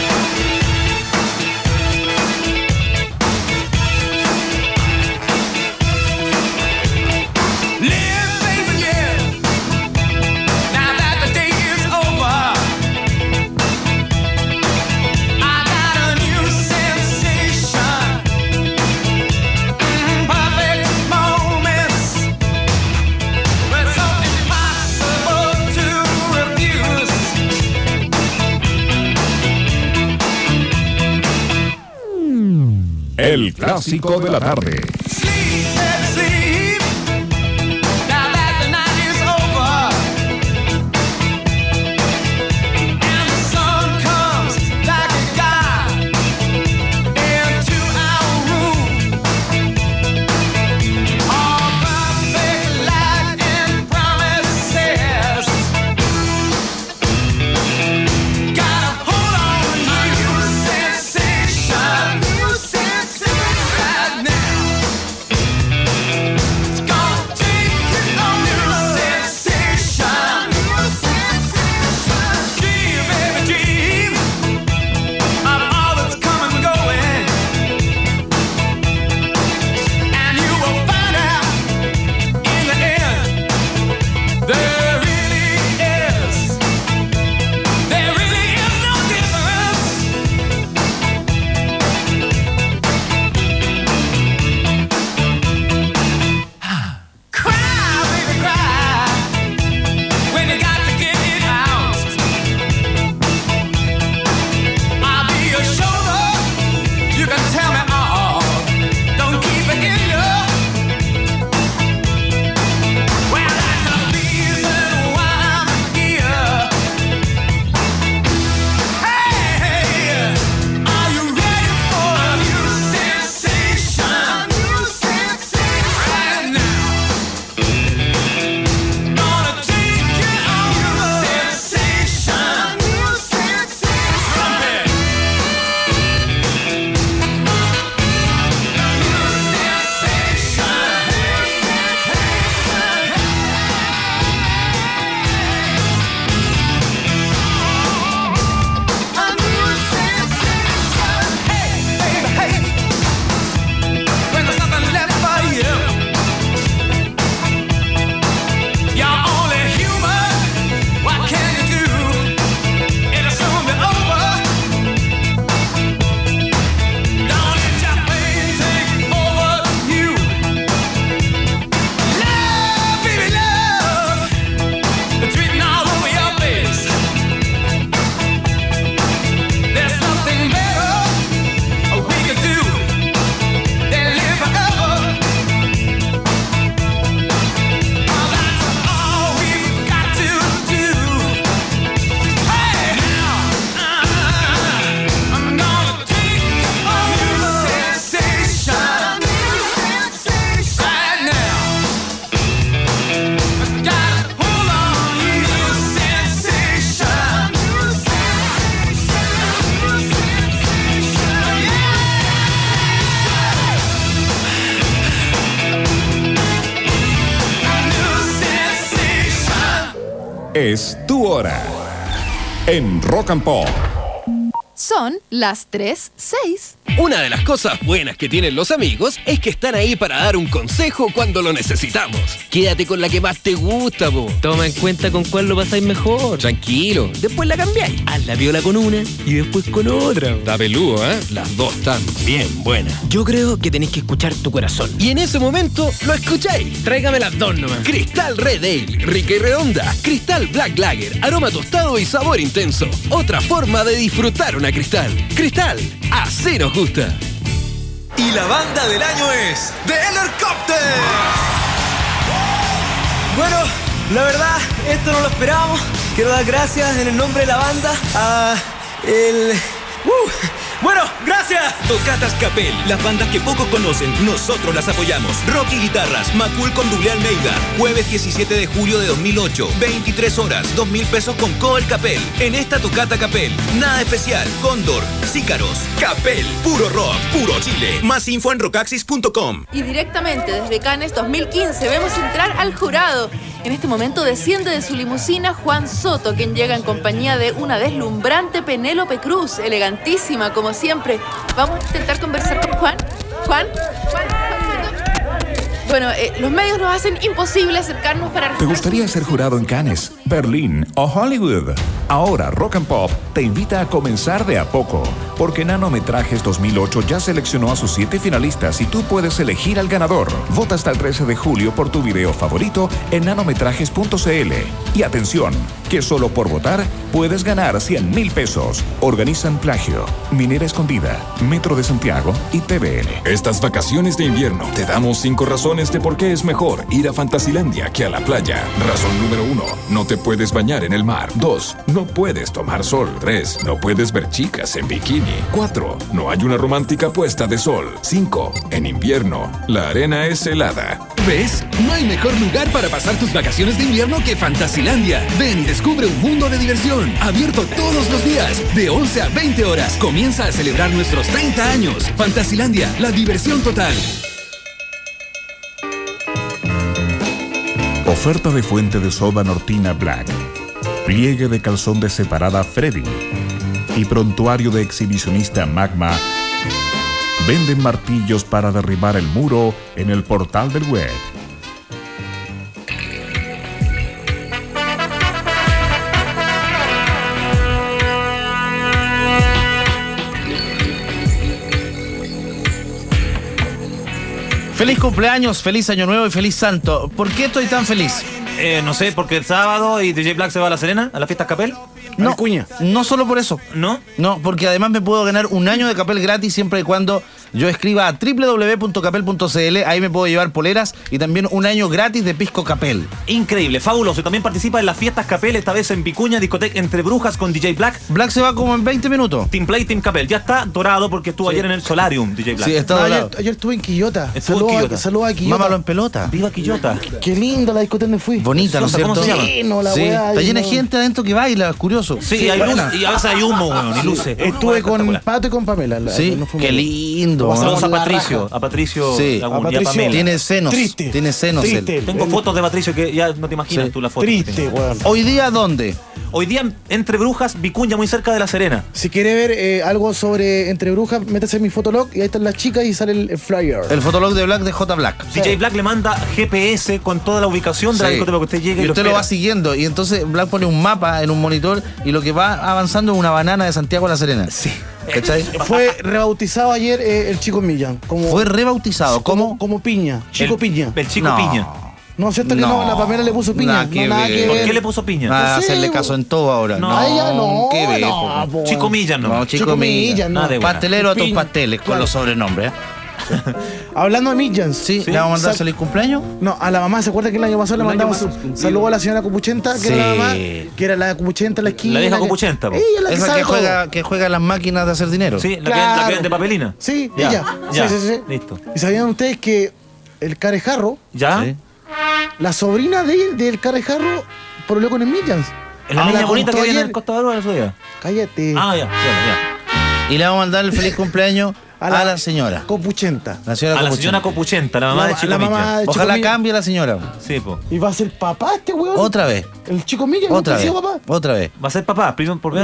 El clásico de la tarde. Es tu hora en Rock and Pop. Son las 3:06. Una de las cosas buenas que tienen los amigos es que están ahí para dar un consejo cuando lo necesitamos. Quédate con la que más te gusta, po. Toma en cuenta con cuál lo pasáis mejor. Tranquilo, después la cambiáis. Haz la piola con una y después con otra. Está peludo, ¿eh? Las dos están bien buenas. Yo creo que tenéis que escuchar tu corazón. Y en ese momento lo escucháis. Tráigame las dos nomás. Cristal Red Ale, rica y redonda. Cristal Black Lager, aroma tostado y sabor intenso. Otra forma de disfrutar una Cristal. Cristal, así nos gusta. Y la banda del año es The Helicopters. Bueno, la verdad, esto no lo esperábamos. Quiero dar gracias en el nombre de la banda a Bueno, gracias. Tocatas Capel, las bandas que pocos conocen, nosotros las apoyamos. Rocky Guitarras, Macul con Doble Almeida. Jueves 17 de julio de 2008, 23 horas, 2.000 pesos con Cover Capel. En esta Tocata Capel, nada especial. Cóndor, Sícaros, Capel, puro rock, puro Chile. Más info en rockaxis.com. Y directamente desde Cannes 2015 vemos entrar al jurado. En este momento desciende de su limusina Juan Soto, quien llega en compañía de una deslumbrante Penélope Cruz, elegantísima como siempre. Vamos a intentar conversar con Juan. Juan. Bueno, los medios nos hacen imposible acercarnos para... ¿Te gustaría ser jurado en Cannes, Berlín o Hollywood? Ahora Rock and Pop te invita a comenzar de a poco, porque Nanometrajes 2008 ya seleccionó a sus 7 finalistas y tú puedes elegir al ganador. Vota hasta el 13 de julio por tu video favorito en nanometrajes.cl. Y atención, que solo por votar puedes ganar 100.000 pesos. Organizan Plagio, Minera Escondida, Metro de Santiago y TVN. Estas vacaciones de invierno te damos 5 razones de por qué es mejor ir a Fantasilandia que a la playa. Razón número 1, no te puedes bañar en el mar. 2, no puedes tomar sol. 3, no puedes ver chicas en bikini. 4, no hay una romántica puesta de sol. 5, en invierno, la arena es helada. ¿Ves? No hay mejor lugar para pasar tus vacaciones de invierno que Fantasilandia. Ven y descubre un mundo de diversión, abierto todos los días, de 11 a 20 horas. Comienza a celebrar nuestros 30 años. Fantasilandia, la diversión total. Oferta de fuente de soda Nortina Black, pliegue de calzón de separada Freddy y prontuario de exhibicionista Magma. Venden martillos para derribar el muro en el portal del web. Feliz cumpleaños, feliz año nuevo y feliz santo. ¿Por qué estoy tan feliz? No sé, porque el sábado y DJ Black se va a La Serena, a las fiestas Capel. No, no solo por eso. ¿No? No, porque además me puedo ganar un año de Capel gratis siempre y cuando yo escriba a www.capel.cl. Ahí me puedo llevar poleras y también un año gratis de Pisco Capel. Increíble, fabuloso. Y también participa en las fiestas Capel, esta vez en Vicuña, discoteca Entre Brujas con DJ Black. Black se va como en 20 minutos. Team Play, Team Capel. Ya está dorado porque estuvo ayer en el Solarium, DJ Black. Sí, está dorado. Ayer estuve en Quillota. Saludos a Quillota. Mámalo en pelota. Viva Quillota. Qué linda la discoteca donde fui. Bonita, ¿no es cierto? ¿Cómo se llama? Sí, está llena de gente adentro que baila, es curioso. Sí, hay luz, y a veces hay humo, weón, y luces. Estuve con Pato y con Pamela. Sí, qué lindo. Saludos a Patricio. A Patricio. Sí, y a Pamela. Tiene senos. Triste. Tiene senos. Triste. Tengo fotos de Patricio que ya no te imaginas tú la foto. Triste, weón. ¿Hoy día dónde? Hoy día Entre Brujas, Vicuña, muy cerca de La Serena. Si quiere ver algo sobre Entre Brujas, métase en mi fotolog y ahí están las chicas y sale el flyer. El fotolog de Black de J Black. DJ Black le manda GPS con toda la ubicación de la discoteca para que usted llegue y usted lo va siguiendo. Y entonces Black pone un mapa en un monitor y lo que va avanzando es una banana de Santiago a La Serena. Sí. ¿Cachai? Fue rebautizado ayer el Chico Millán. Fue rebautizado. ¿Cómo? Como Piña. Chico Piña. El Chico Piña. No, ¿cierto que no? La Pamela le puso piña. Nada que ver. ¿Por qué le puso piña? Nada, hacerle caso en todo ahora. No, a ella no. ¿Qué ve? No, Chico Millan, no. No, Chico Millan. no. Pastelero a tus pasteles con los sobrenombres. Hablando de Millans. Sí, ¿le vamos a mandar feliz cumpleaños? No, a la mamá, ¿se acuerda que el año pasado le mandamos un saludo a la señora Copuchenta? Que era la mamá, que era la Copuchenta en la esquina. La vieja Copuchenta, ella la esa que juega las máquinas de hacer dinero. Sí, la que vende papelina. Sí, ya, ella. Ya, sí. Listo. ¿Y sabían ustedes que el Carejarro, ¿ya? Sí. La sobrina del Carejarro pololeó con el Millans? La niña bonita que viene en el Costa Barúa el otro día. Cállate. Ya. Y le vamos a mandar el feliz cumpleaños a la señora Copuchenta. La señora Copuchenta, la mamá de Chico Millán. Ojalá cambie la señora. Sí, po. ¿Y va a ser papá este weón? Otra vez. El Chico Millán. Otra vez. Papá. Otra vez. Va a ser papá, por primera vez.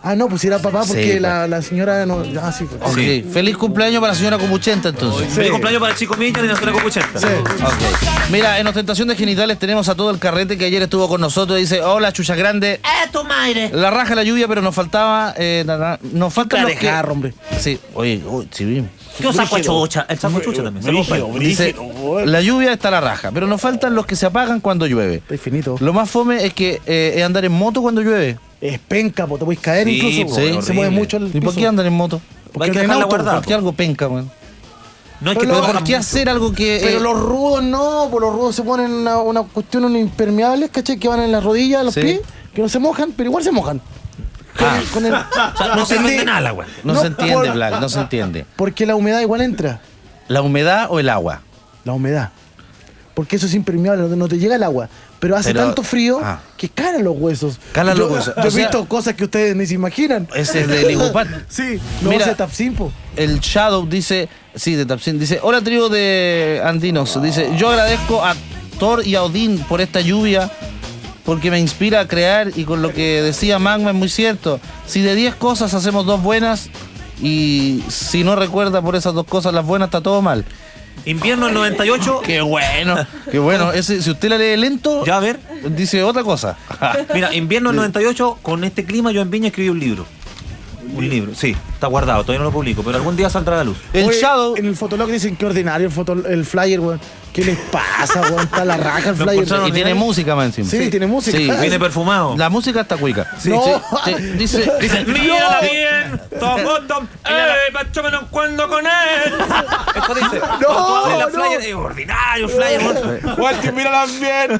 Ah, no, pues era papá porque Sí, la señora no. Ah, sí. Pues. Ok. Feliz cumpleaños para la señora Copuchenta, entonces. Feliz cumpleaños para el chico Miña y la señora Copuchenta. Sí. Ok. Mira, en Ostentación de Genitales tenemos a todo el carrete que ayer estuvo con nosotros. Dice, hola, chucha grande. tu madre! La raja la lluvia, pero nos faltaba... nos faltan los que... hombre. Sí, oye, sí, bien. ¿Qué saco chucha? El saco chucha también. Dice, la lluvia está a la raja, pero nos faltan los que se apagan cuando llueve. Está infinito. Lo más fome es que es andar en moto cuando llueve. Es penca, po, te puedes caer incluso. Sí, Po, se mueve mucho el ¿Y por qué andan en moto? Hay que dejarla guardada. ¿Por qué algo penca, man? No hay que Pero tocarla ¿por qué mucho. hacer algo que... Pero los rudos no, pues los rudos se ponen una cuestión, unos impermeables, ¿cachai? Que van en las rodillas, en los Sí. pies, que no se mojan, pero igual se mojan. Con el- O sea, no se vende nada, güey. No No, se entiende, por- Black, no se entiende. Porque la humedad igual entra. ¿La humedad o el agua? La humedad. Porque eso es impermeable, no te llega el agua. Pero hace Pero- tanto frío ah. que calan los huesos. Calan Yo- los huesos. Yo O he sea- visto cosas que ustedes ni se imaginan. Ese es de Ligupat. Sí, no Mira, hace Tapsimpo. El Shadow dice, sí, de Tapsin, dice, hola tribu de andinos, dice, yo agradezco a Thor y a Odín por esta lluvia, porque me inspira a crear y con lo que decía Magma es muy cierto. Si de 10 cosas hacemos 2 buenas y si no recuerda por esas 2 cosas las buenas está todo mal. Invierno del 98. Qué bueno, qué bueno. Ese, si usted la lee lento, Ya, a ver. dice otra cosa. Mira, invierno del 98, con este clima yo en Viña escribí un libro. Un libro, sí, está guardado, todavía no lo publico, pero algún día saldrá a la luz. El Oye, Shadow... En el Fotolog dicen que ordinario el flyer, weón. ¿Qué les pasa, weón? Está la raja el flyer. Y tiene música más encima. Sí, tiene música. Sí, Viene perfumado. La música está cuica. Sí. No. Dice, ¡Mírala bien! ¡Tom! ¡Ey, macho, me lo encuentro con él! Eso dice. No, Cuando tú abres la no. flyer, es ordinario flyer. weón. Walter, mírala bien.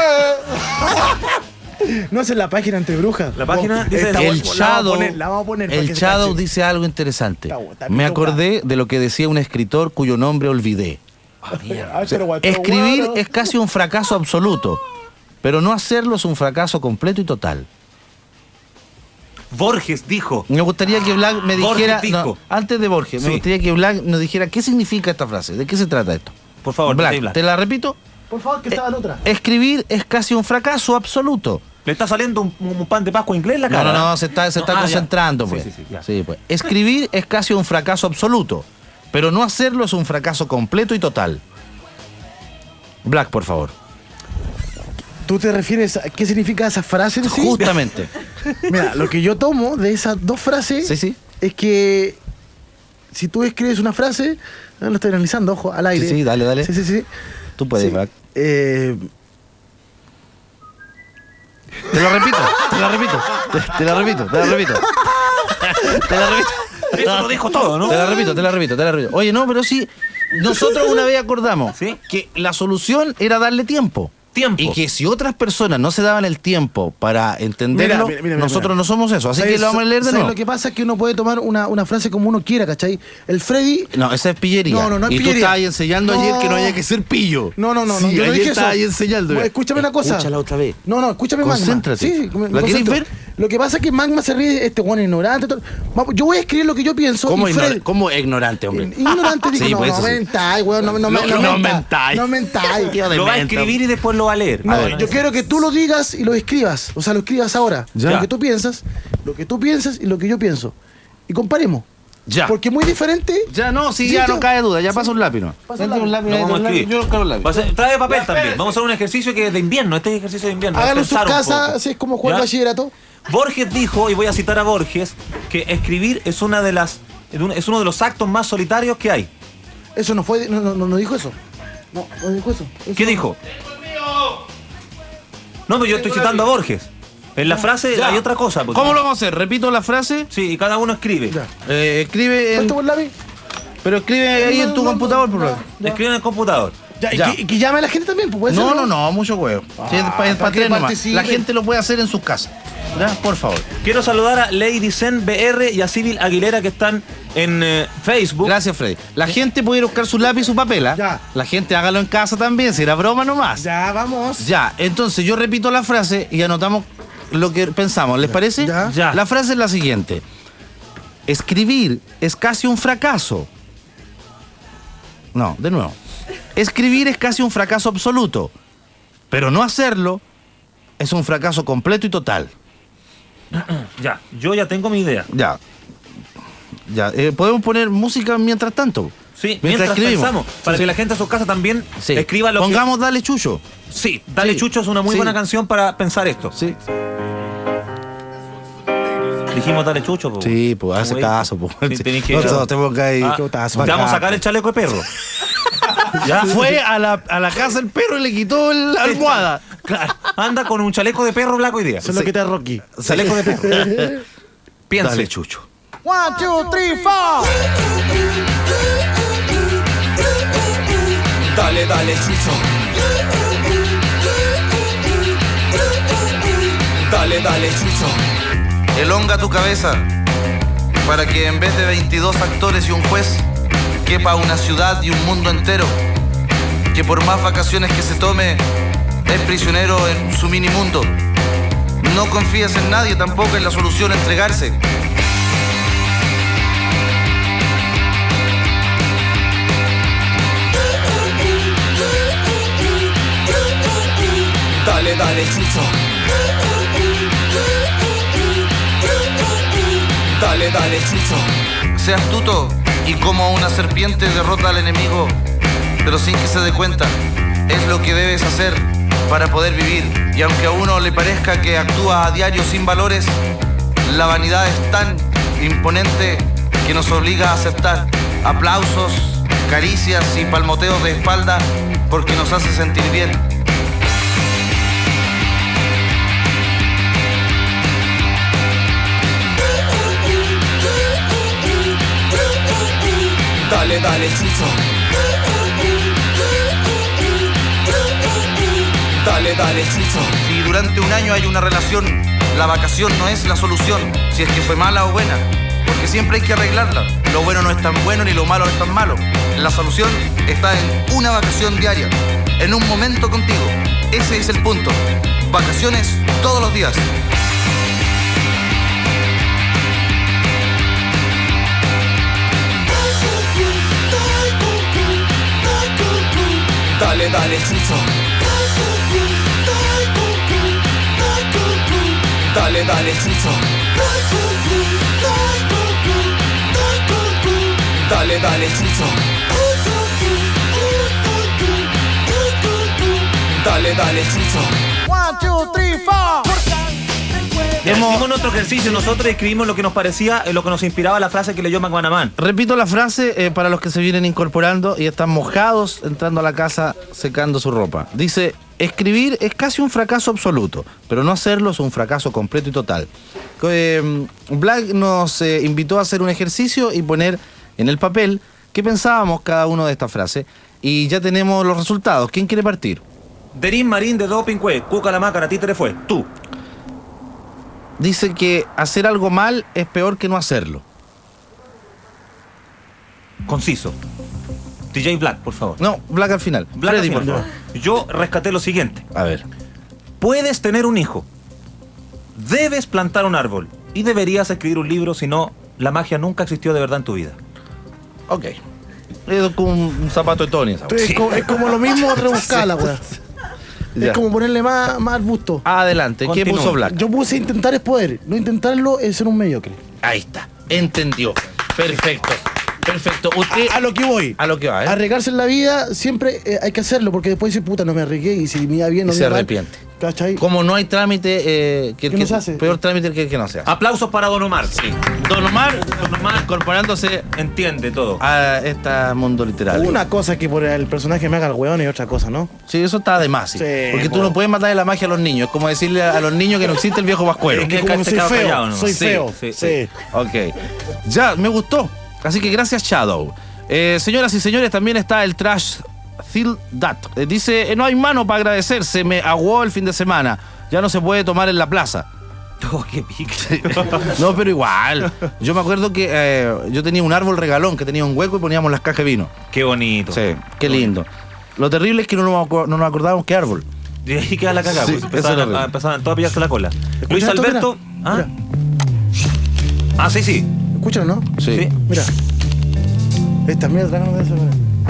No, esa es la página entre brujas. La página dice- Esta el la Shadow, vamos a poner para el que se Shadow cache. dice algo interesante. Está Me bien acordé de lo que decía un escritor cuyo nombre olvidé. Ay, pero guay, pero Escribir bueno. es casi un fracaso absoluto, pero no hacerlo es un fracaso completo y total. Borges dijo. Me gustaría que Black me Borges dijera, dijo. no, antes de Borges, me Sí. gustaría que Black nos dijera qué significa esta frase, de qué se trata esto. Por favor, Black, Black. ¿te la repito? Por favor, que estaba en otra. Escribir es casi un fracaso absoluto. Le está saliendo un pan de Pascua inglés en la No, cara. no, se está ya. concentrando, pues. Sí, ya. Sí, pues. Escribir es casi un fracaso absoluto, pero no hacerlo es un fracaso completo y total. Black, por favor. ¿Tú te refieres a qué significa esa frase en sí? Justamente. Mira, lo que yo tomo de esas dos frases Sí, sí. es que si tú escribes una frase, lo estoy analizando, ojo, al aire. Sí, sí, dale. Sí, sí, sí. Tú puedes, Sí. Black. Eh, Te lo repito. Te la repito. Eso lo dijo todo, ¿no? Te la repito. Oye, no, pero sí, nosotros una vez acordamos ¿Sí? que la solución era darle tiempo. Tiempo. Y que si otras personas no se daban el tiempo para entenderlo, Mira, nosotros no somos eso. Así que lo vamos a leer de ¿sabes nuevo. lo que pasa? Es que uno puede tomar una frase como uno quiera, ¿cachai? El Freddy... No, esa es pillería. No es y tú pillería. estabas enseñando No. ayer que no había que ser pillo. No, Sí, yo no ayer dije eso. estabas ahí enseñando. Bueno, escúchame una cosa. Escúchala otra vez. No, escúchame, Magma. Concéntrate. Sí, me ¿La querés concentro. ver? Lo que pasa es que Magma se ríe, este Juan ignorante. Todo. Vamos, yo voy a escribir lo que yo pienso. ¿Cómo, y Freddy... ¿Cómo ignorante, hombre? Ignorante, dije, Sí, no, pues no eso sí. mentáis, weón, no mentáis. No mentáis. Lo va a escribir y después lo va a leer. No, A ver. yo quiero que tú lo digas y lo escribas. O sea, lo escribas ahora. Ya. Lo que tú piensas y lo que yo pienso. Y comparemos. Ya. Porque es muy diferente. Ya no, sí, Sí, ya yo- no cae duda. Ya pasa un lápiz, ¿no? Pasa un Vente un lápiz. lápiz, No, vamos a escribir. yo busco un lápiz. Va a ser- trae papel también. Vamos a hacer un ejercicio que es de invierno. Este es ejercicio de invierno. Háganlo en su Pensar un casa, poco. así es como jugar ¿Ya? bachillerato. Borges dijo, y voy a citar a Borges, que escribir es uno de los actos más solitarios que hay. Eso no fue. No dijo eso. No dijo eso. ¿Qué dijo? No, pero yo estoy citando a Borges. En la frase Ya. hay otra cosa. pues. ¿Cómo lo vamos a hacer? Repito la frase. Sí, y cada uno escribe. Ya. Escribe en, ¿Cuánto por lápiz? pero escribe ahí en tu computador, por favor. Escribe en el computador. Ya, Ya. Y que llame a la gente también, pues puede ser, No, mucho huevo. Sí, es para para que tres nomás. participe. La gente lo puede hacer en sus casas. ¿Ya? Por favor. Quiero saludar a Lady Zen BR y a Civil Aguilera que están en Facebook. Gracias, Freddy. La gente puede ir a buscar su lápiz y su papel, ¿ah? Ya. La gente hágalo en casa también, si era broma nomás. Ya, vamos. Ya, entonces yo repito la frase y anotamos lo que pensamos. ¿Les parece? Ya. Ya. La frase es la siguiente. Escribir es casi un fracaso. No, de nuevo. Escribir es casi un fracaso absoluto, pero no hacerlo es un fracaso completo y total. Ya, yo ya tengo mi idea. Ya. ¿Podemos poner música mientras tanto? Sí, mientras pensamos, para que la gente a su casa también escriba lo Pongamos Dale Chucho. Sí, Dale Chucho es una muy buena canción para pensar esto. Sí. Dijimos Dale Chucho, po. Sí, pues hace caso, po. No te pongas ahí. Vamos a sacar el chaleco de perro. Ya fue a la casa el perro y le quitó la almohada. Claro. Anda con un chaleco de perro blanco hoy día. Eso es lo que te da Rocky. Chaleco de perro. Piense. Dale Chucho. 1, 2, 3, 4. Dale, dale, Chucho. Dale, dale, Chucho. Elonga tu cabeza para que en vez de 22 actores y un juez quepa una ciudad y un mundo entero, que por más vacaciones que se tome es prisionero en su mini mundo. No confíes en nadie, tampoco en la solución entregarse. Dale, dale, Chucho. Dale, dale, Chucho. Sé astuto y como una serpiente derrota al enemigo, pero sin que se dé cuenta. Es lo que debes hacer para poder vivir. Y aunque a uno le parezca que actúa a diario sin valores, la vanidad es tan imponente que nos obliga a aceptar aplausos, caricias y palmoteos de espalda porque nos hace sentir bien. Dale, dale, Chucho. Dale, dale, Chucho. Si durante un año hay una relación, la vacación no es la solución, si es que fue mala o buena, porque siempre hay que arreglarla. Lo bueno no es tan bueno ni lo malo no es tan malo. La solución está en una vacación diaria, en un momento contigo. Ese es el punto. Vacaciones todos los días. Dale, dale, Chucho. Dale, dale, Chucho. Dale, dale, Chucho. Dale, dale, Chucho. 1, 2, 3, 4. Hicimos nuestro ejercicio, nosotros escribimos lo que nos parecía, lo que nos inspiraba la frase que leyó McManaman. Repito la frase para los que se vienen incorporando y están mojados entrando a la casa secando su ropa. Dice: escribir es casi un fracaso absoluto, pero no hacerlo es un fracaso completo y total. Black nos invitó a hacer un ejercicio y poner en el papel qué pensábamos cada uno de estas frases, y ya tenemos los resultados. ¿Quién quiere partir? Derín Marín de Dopingüe, Cuca la Mácara, títere fue, tú. Dice que hacer algo mal es peor que no hacerlo. Conciso. DJ Black, por favor. No, Black al final. Black Freddy, al final. por favor. Yo rescaté lo siguiente. A ver. Puedes tener un hijo. Debes plantar un árbol. Y deberías escribir un libro, si no, la magia nunca existió de verdad en tu vida. Ok. Es como un zapato de Tony. Sí. Es como lo mismo rebuscarla, weá. Es como ponerle más arbusto. Adelante, ¿qué puso Black? Yo puse intentar es poder. No intentarlo es ser un mediocre. Ahí está. Entendió. Perfecto. Perfecto. Usted a lo que voy. A lo que va, ¿eh? Arriesgarse en la vida siempre hay que hacerlo, porque después dice, puta, no me arriesgué, y si me iba bien no y me se iba arrepiente. mal. ¿Cachai? Como no hay trámite que no se hace. Peor trámite que no se hace. Aplausos para Don Omar. Sí. Don Omar incorporándose, entiende todo, a este mundo literal. Una cosa es que por el personaje me haga el hueón y otra cosa, ¿no? Sí, eso está de más. Sí. Porque tú no puedes matarle la magia a los niños. Es como decirle a los niños que no existe el viejo pascuero. Es que como soy feo, callado, ¿no? Soy feo. Sí. Ok. Ya, me gustó. Así que gracias, Shadow. Señoras y señores, también está el Trash Feel That. Dice: no hay mano para agradecer, se me aguó el fin de semana. Ya no se puede tomar en la plaza. Oh, qué pique. No, pero igual. Yo me acuerdo que yo tenía un árbol regalón que tenía un hueco y poníamos las cajas de vino. Qué bonito. Sí, qué lindo. Lo terrible es que no nos acordábamos qué árbol. Y ahí queda la cagada. Sí, pues, empezaban todos a pillarse la cola. Luis esto, Alberto. Mira. Ah, sí, sí. Escúchalo, ¿no? Sí. Mira. Esta mierda, no de eso.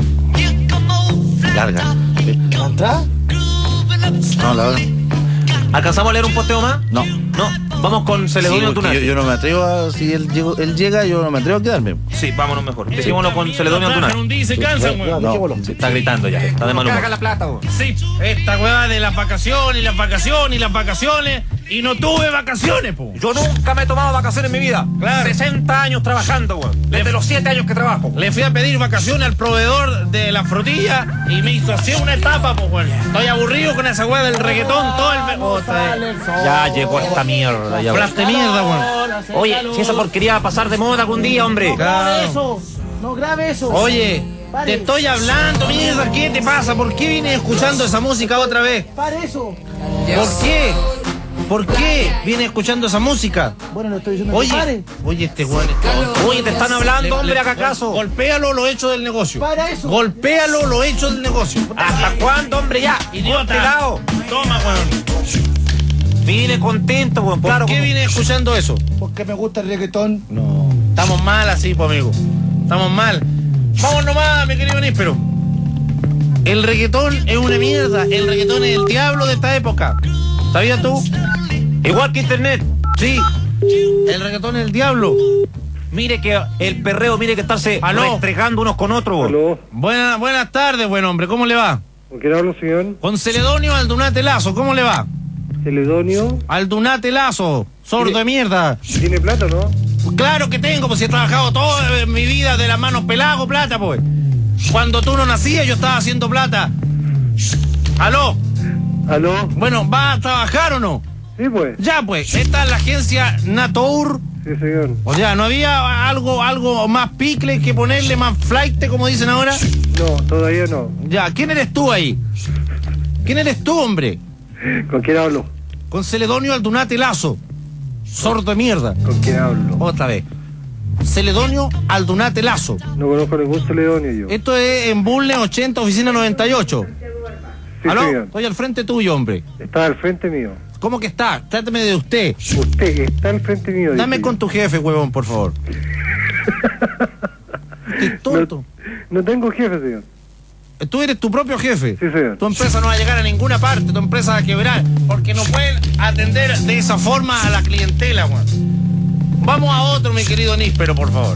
Larga. Sí. ¿Entra? No, la verdad. ¿Alcanzamos a leer un posteo más? No. Vamos con Celedonio Antunate. Yo no me atrevo a... Si él llega, yo no me atrevo a quedarme. Sí, vámonos mejor. Dejémoslo con Celedonio Antunate. Un día y se cansan, weón. No, está gritando ya. Está de mal humor. la plata, weón. Sí, esta weá de las vacaciones, y no tuve vacaciones, po. Yo nunca me he tomado vacaciones en mi vida. Claro. 60 años trabajando, weón. Desde los 7 años que trabajo. Le fui a pedir vacaciones al proveedor de la frutilla y me hizo así una etapa, pues, weón. Estoy aburrido con esa weá del reggaetón, todo el... Ya llegó esta mierda. Ya, Plaste mierda, weón. Oye, si esa porquería va a pasar de moda algún día, hombre. No grabe eso. Oye, te estoy hablando, mierda, ¿qué te pasa? ¿Por qué vienes escuchando esa música otra vez? Pare eso. ¿Por qué vienes escuchando esa música? Bueno, lo estoy diciendo. Pare. Oye, este weón. Oye, te están hablando, hombre, acá acaso. Golpéalo lo hecho del negocio. Para eso. Golpéalo lo hecho del negocio. ¿Hasta cuándo, hombre? Ya. Idiota. Toma, weón. Vine contento, weón. ¿Por qué vienes escuchando eso? Porque me gusta el reggaetón. No. Estamos mal así, pues, amigo. Estamos mal. Vamos nomás, mi querido Níspero. El reggaetón es una mierda. El reggaetón es el diablo de esta época. ¿Sabías tú? Igual que internet. Sí. El reggaetón es el diablo. Mire que el perreo, mire que estarse restregando unos con otros. Aló. Buenas tardes, buen hombre. ¿Cómo le va? ¿Con quién hablo, señor? Con Celedonio Aldunate Lazo. ¿Cómo le va? Celedonio. Aldunate Lazo. Sordo de mierda. ¿Tiene plata, no? Claro que tengo, pues si he trabajado toda mi vida de las manos pelago plata, pues. Cuando tú no nacías, yo estaba haciendo plata. ¿Aló? ¿Aló? Bueno, ¿va a trabajar o no? Sí, pues. Ya, pues. Esta es la agencia Natour. Sí, señor. O sea, ¿no había algo más picle que ponerle, más flight, como dicen ahora? No, todavía no. Ya, ¿quién eres tú ahí? ¿Quién eres tú, hombre? ¿Con quién hablo? Con Celedonio Aldunate Lazo. Sordo de mierda. ¿Con quién hablo? Otra vez. Celedonio Aldunate Lazo. No conozco ningún Celedonio yo. Esto es en Bulnes 80, oficina 98. Sí, ¿aló? señor. Estoy al frente tuyo, hombre. Está al frente mío. ¿Cómo que está? Trátame de usted. Usted está al frente mío. Dame dice con tu jefe, huevón, por favor. Qué tonto. No tengo jefe, señor. Tú eres tu propio jefe. Sí, señor. Tu empresa no va a llegar a ninguna parte, tu empresa va a quebrar, porque no pueden atender de esa forma a la clientela, weón. Vamos a otro, mi querido Níspero, por favor.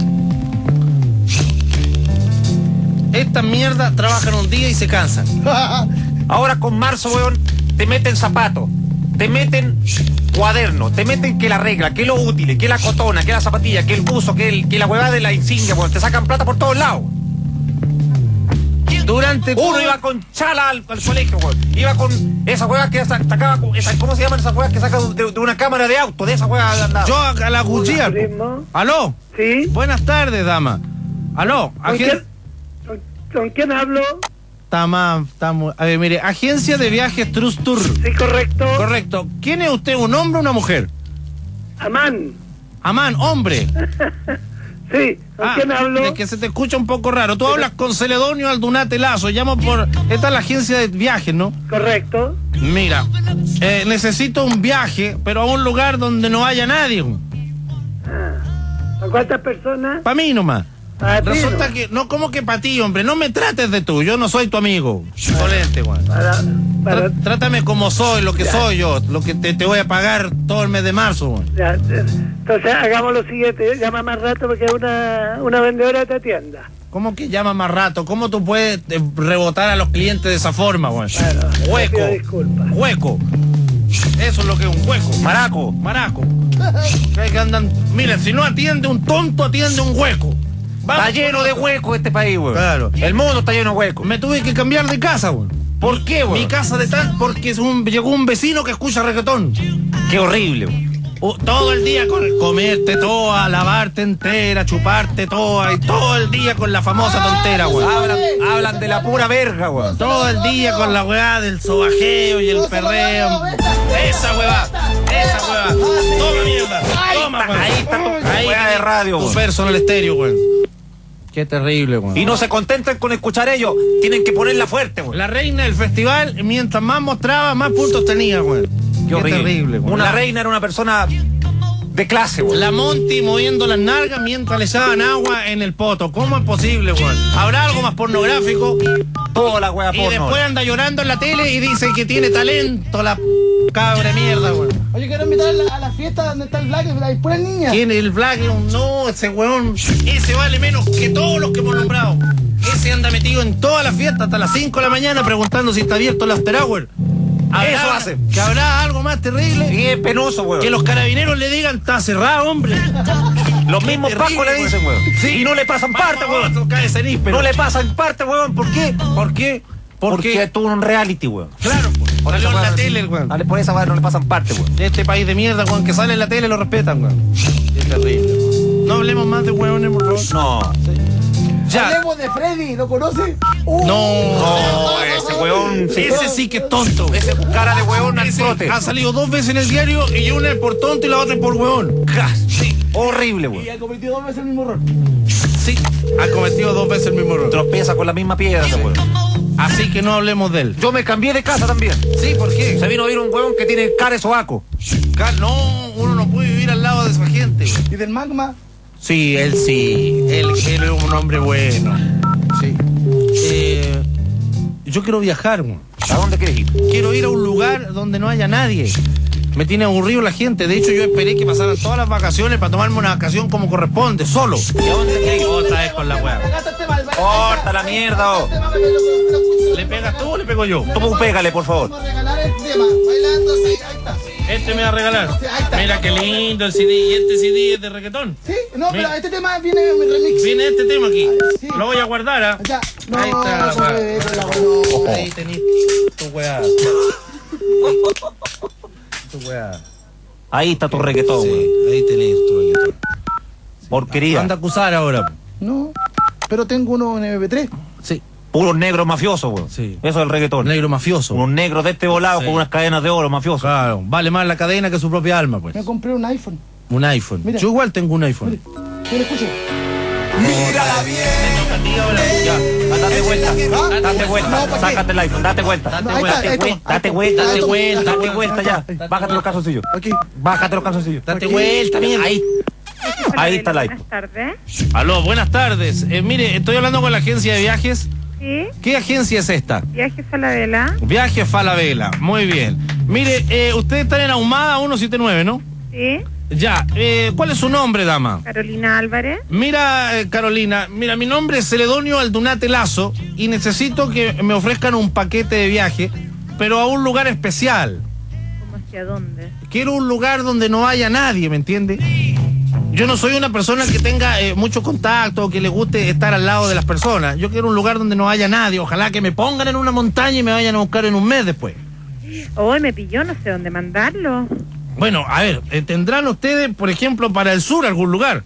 Estas mierdas trabajan un día y se cansan. Ahora con marzo, weón, te meten zapatos, te meten cuaderno, te meten que la regla, que lo útil, que la cotona, que la zapatilla, que el buzo, que la huevada de la insignia, weón. Te sacan plata por todos lados. Uno iba con chala al colegio, weón. Iba con esa hueá que sacaba, ¿cómo se llaman esas hueas que sacan de una cámara de auto? De esa hueá de andar. Yo a la cuchilla. ¿Aló? Sí. Buenas tardes, dama. ¿Aló? ¿Con quién hablo? Estamos. A ver, mire, agencia de viajes Trust Tour. Sí, correcto. Correcto. ¿Quién es usted, un hombre o una mujer? Amán. Amán, hombre. Sí, ¿con quién hablo? Es que se te escucha un poco raro. Tú hablas con Celedonio Aldunate Lazo. Llamo por... Esta es la agencia de viajes, ¿no? Correcto. Mira, necesito un viaje, pero a un lugar donde no haya nadie. ¿Para cuántas personas? Para mí nomás. Resulta no. que... No, ¿cómo que para ti, hombre? No me trates de tú. Yo no soy tu amigo. Solente, güey. Trátame como soy, lo que soy yo. Lo que te voy a pagar todo el mes de marzo, güey. Entonces hagamos lo siguiente. Llama más rato porque una vendedora te atienda. ¿Cómo que llama más rato? ¿Cómo tú puedes rebotar a los clientes de esa forma, güey? Claro, hueco. Disculpa. Hueco. Eso es lo que es un hueco. Maraco. Que andan... Miren, si no atiende un tonto, atiende un hueco. Está lleno de huecos este país, güey. Claro. El mundo está lleno de huecos. Me tuve que cambiar de casa, güey. ¿Por qué, güey? Mi casa de tal... Porque llegó un vecino que escucha reggaetón. Qué horrible, güey. Todo el día con comerte toda, lavarte entera, chuparte toda, y todo el día con la famosa tontera, güey. Hablan de la pura verga, güey. Todo el día con la weá del sobajeo y el perreo. Esa weá. Toma mierda. Toma, güey. Ahí está tu weá de radio, Tu güey. personal estéreo, güey. Qué terrible, güey. Y no se contentan con escuchar ellos, tienen que ponerla fuerte, güey. La reina del festival, mientras más mostraba, más puntos tenía, güey. Qué horrible. Terrible, güey. Una reina era una persona de clase, güey. La Monty moviendo las nalgas mientras le echaban agua en el poto. ¿Cómo es posible, güey? ¿Habrá algo más pornográfico? Toda la wea Y porno. después anda llorando en la tele y dice que tiene talento. cabra de mierda, weón. Oye, quiero invitar a la fiesta donde está el Black, hay puras niñas. ¿Quién es el Black? No, ese weón. Ese vale menos que todos los que hemos nombrado. Ese anda metido en toda la fiesta hasta las 5 de la mañana preguntando si está abierto el after hour. Eso hace. Que habrá algo más terrible. Sí, es penoso, weón. Que los carabineros le digan, está cerrado, hombre. Los mismos pacos le dicen, weón. Sí. Y no le pasan parte, weón. No le pasan parte, weón. ¿Por qué? ¿Por qué? Porque estuvo en un reality, weón. Claro, por salió en la tele, weón. Por esa weón no le pasan parte, weón. De este país de mierda, weón, que sale en la tele lo respetan, weón. Es terrible, weón. No hablemos más de weones, por favor. No. Ya. Hablemos de Freddy, ¿lo conoce? No, ese weón. Ese sí que es tonto. Ese cara de weón al Ese trote. ha salido 2 veces en el diario y una es por tonto y la otra es por weón. Sí. Horrible, weón. Y ha cometido 2 veces el mismo error. Sí, ha cometido 2 veces el mismo error. Tropieza con la misma piedra, weón. Así que no hablemos de él. Yo me cambié de casa también. Sí, ¿por qué? Se vino a ir un weón que tiene cara de sobaco. No, uno no puede vivir al lado de esa gente. ¿Y del magma? Sí. Él es un hombre bueno. Sí. Yo quiero viajar, weón. ¿A dónde quieres ir? Quiero ir a un lugar donde no haya nadie. Me tiene aburrido la gente. De hecho, yo esperé que pasaran todas las vacaciones para tomarme una vacación como corresponde, solo. ¿Y a dónde quieres ir? Otra vez con la weá. Corta la mierda, oh. ¿Le pegas tú o le pego yo? Tú pégale, por favor. Vamos a regalar el tema, bailando así, ahí está. Este me va a regalar. Sí, ahí está. Mira qué lindo el CD. ¿Y este CD es de reggaetón? Sí, no, Mira. pero este tema viene en mi remix. Viene este tema aquí. Sí. Lo voy a guardar, ¿ah? Ya, no, Ahí está la no, weá. no. Ahí tenés tu weá. Tu weá. Ahí está tu reggaetón, Sí, weón. ahí tenés tu reggaetón. Porquería. Anda a acusar ahora. No, pero tengo uno en MP3. Sí. Puros negros mafiosos, weón. Sí. Eso es el reggaetón. Negro mafioso. Unos negros de este volado Sí. con unas cadenas de oro mafiosos. Claro, vale más la cadena que su propia alma, pues. Me compré un iPhone. Un iPhone. Mira. Yo igual tengo un iPhone. ¿Quién escucha? Mírala bien. Ya, date vuelta. Date vuelta. No, ¿para qué? Sácate el iPhone. Date vuelta. No, ahí está, ahí está. Date vuelta. Date Date vuelta. vuelta ya. Bájate los calzoncillos. Aquí. Bájate los calzoncillos. Date vuelta, mierda. Ahí está el iPhone. Buenas tardes. Aló, buenas tardes. Mire, estoy hablando con la agencia de viajes. Sí, ¿Qué agencia es esta? Viajes a la Vela. Viajes Falabella. Muy bien. Mire, ustedes están en Ahumada 179, ¿no? Sí, Ya. ¿Cuál es su nombre, dama? Carolina Álvarez. Mira, Carolina, mira, mi nombre es Celedonio Aldunate Lazo y necesito que me ofrezcan un paquete de viaje, pero a un lugar especial. ¿Cómo hacia dónde? Quiero un lugar donde no haya nadie, ¿me entiende? Yo no soy una persona que tenga mucho contacto o que le guste estar al lado de las personas. Yo quiero un lugar donde no haya nadie. Ojalá que me pongan en una montaña y me vayan a buscar en un mes después. Hoy me pilló, no sé dónde mandarlo. Bueno, a ver, ¿tendrán ustedes, por ejemplo, para el sur algún lugar?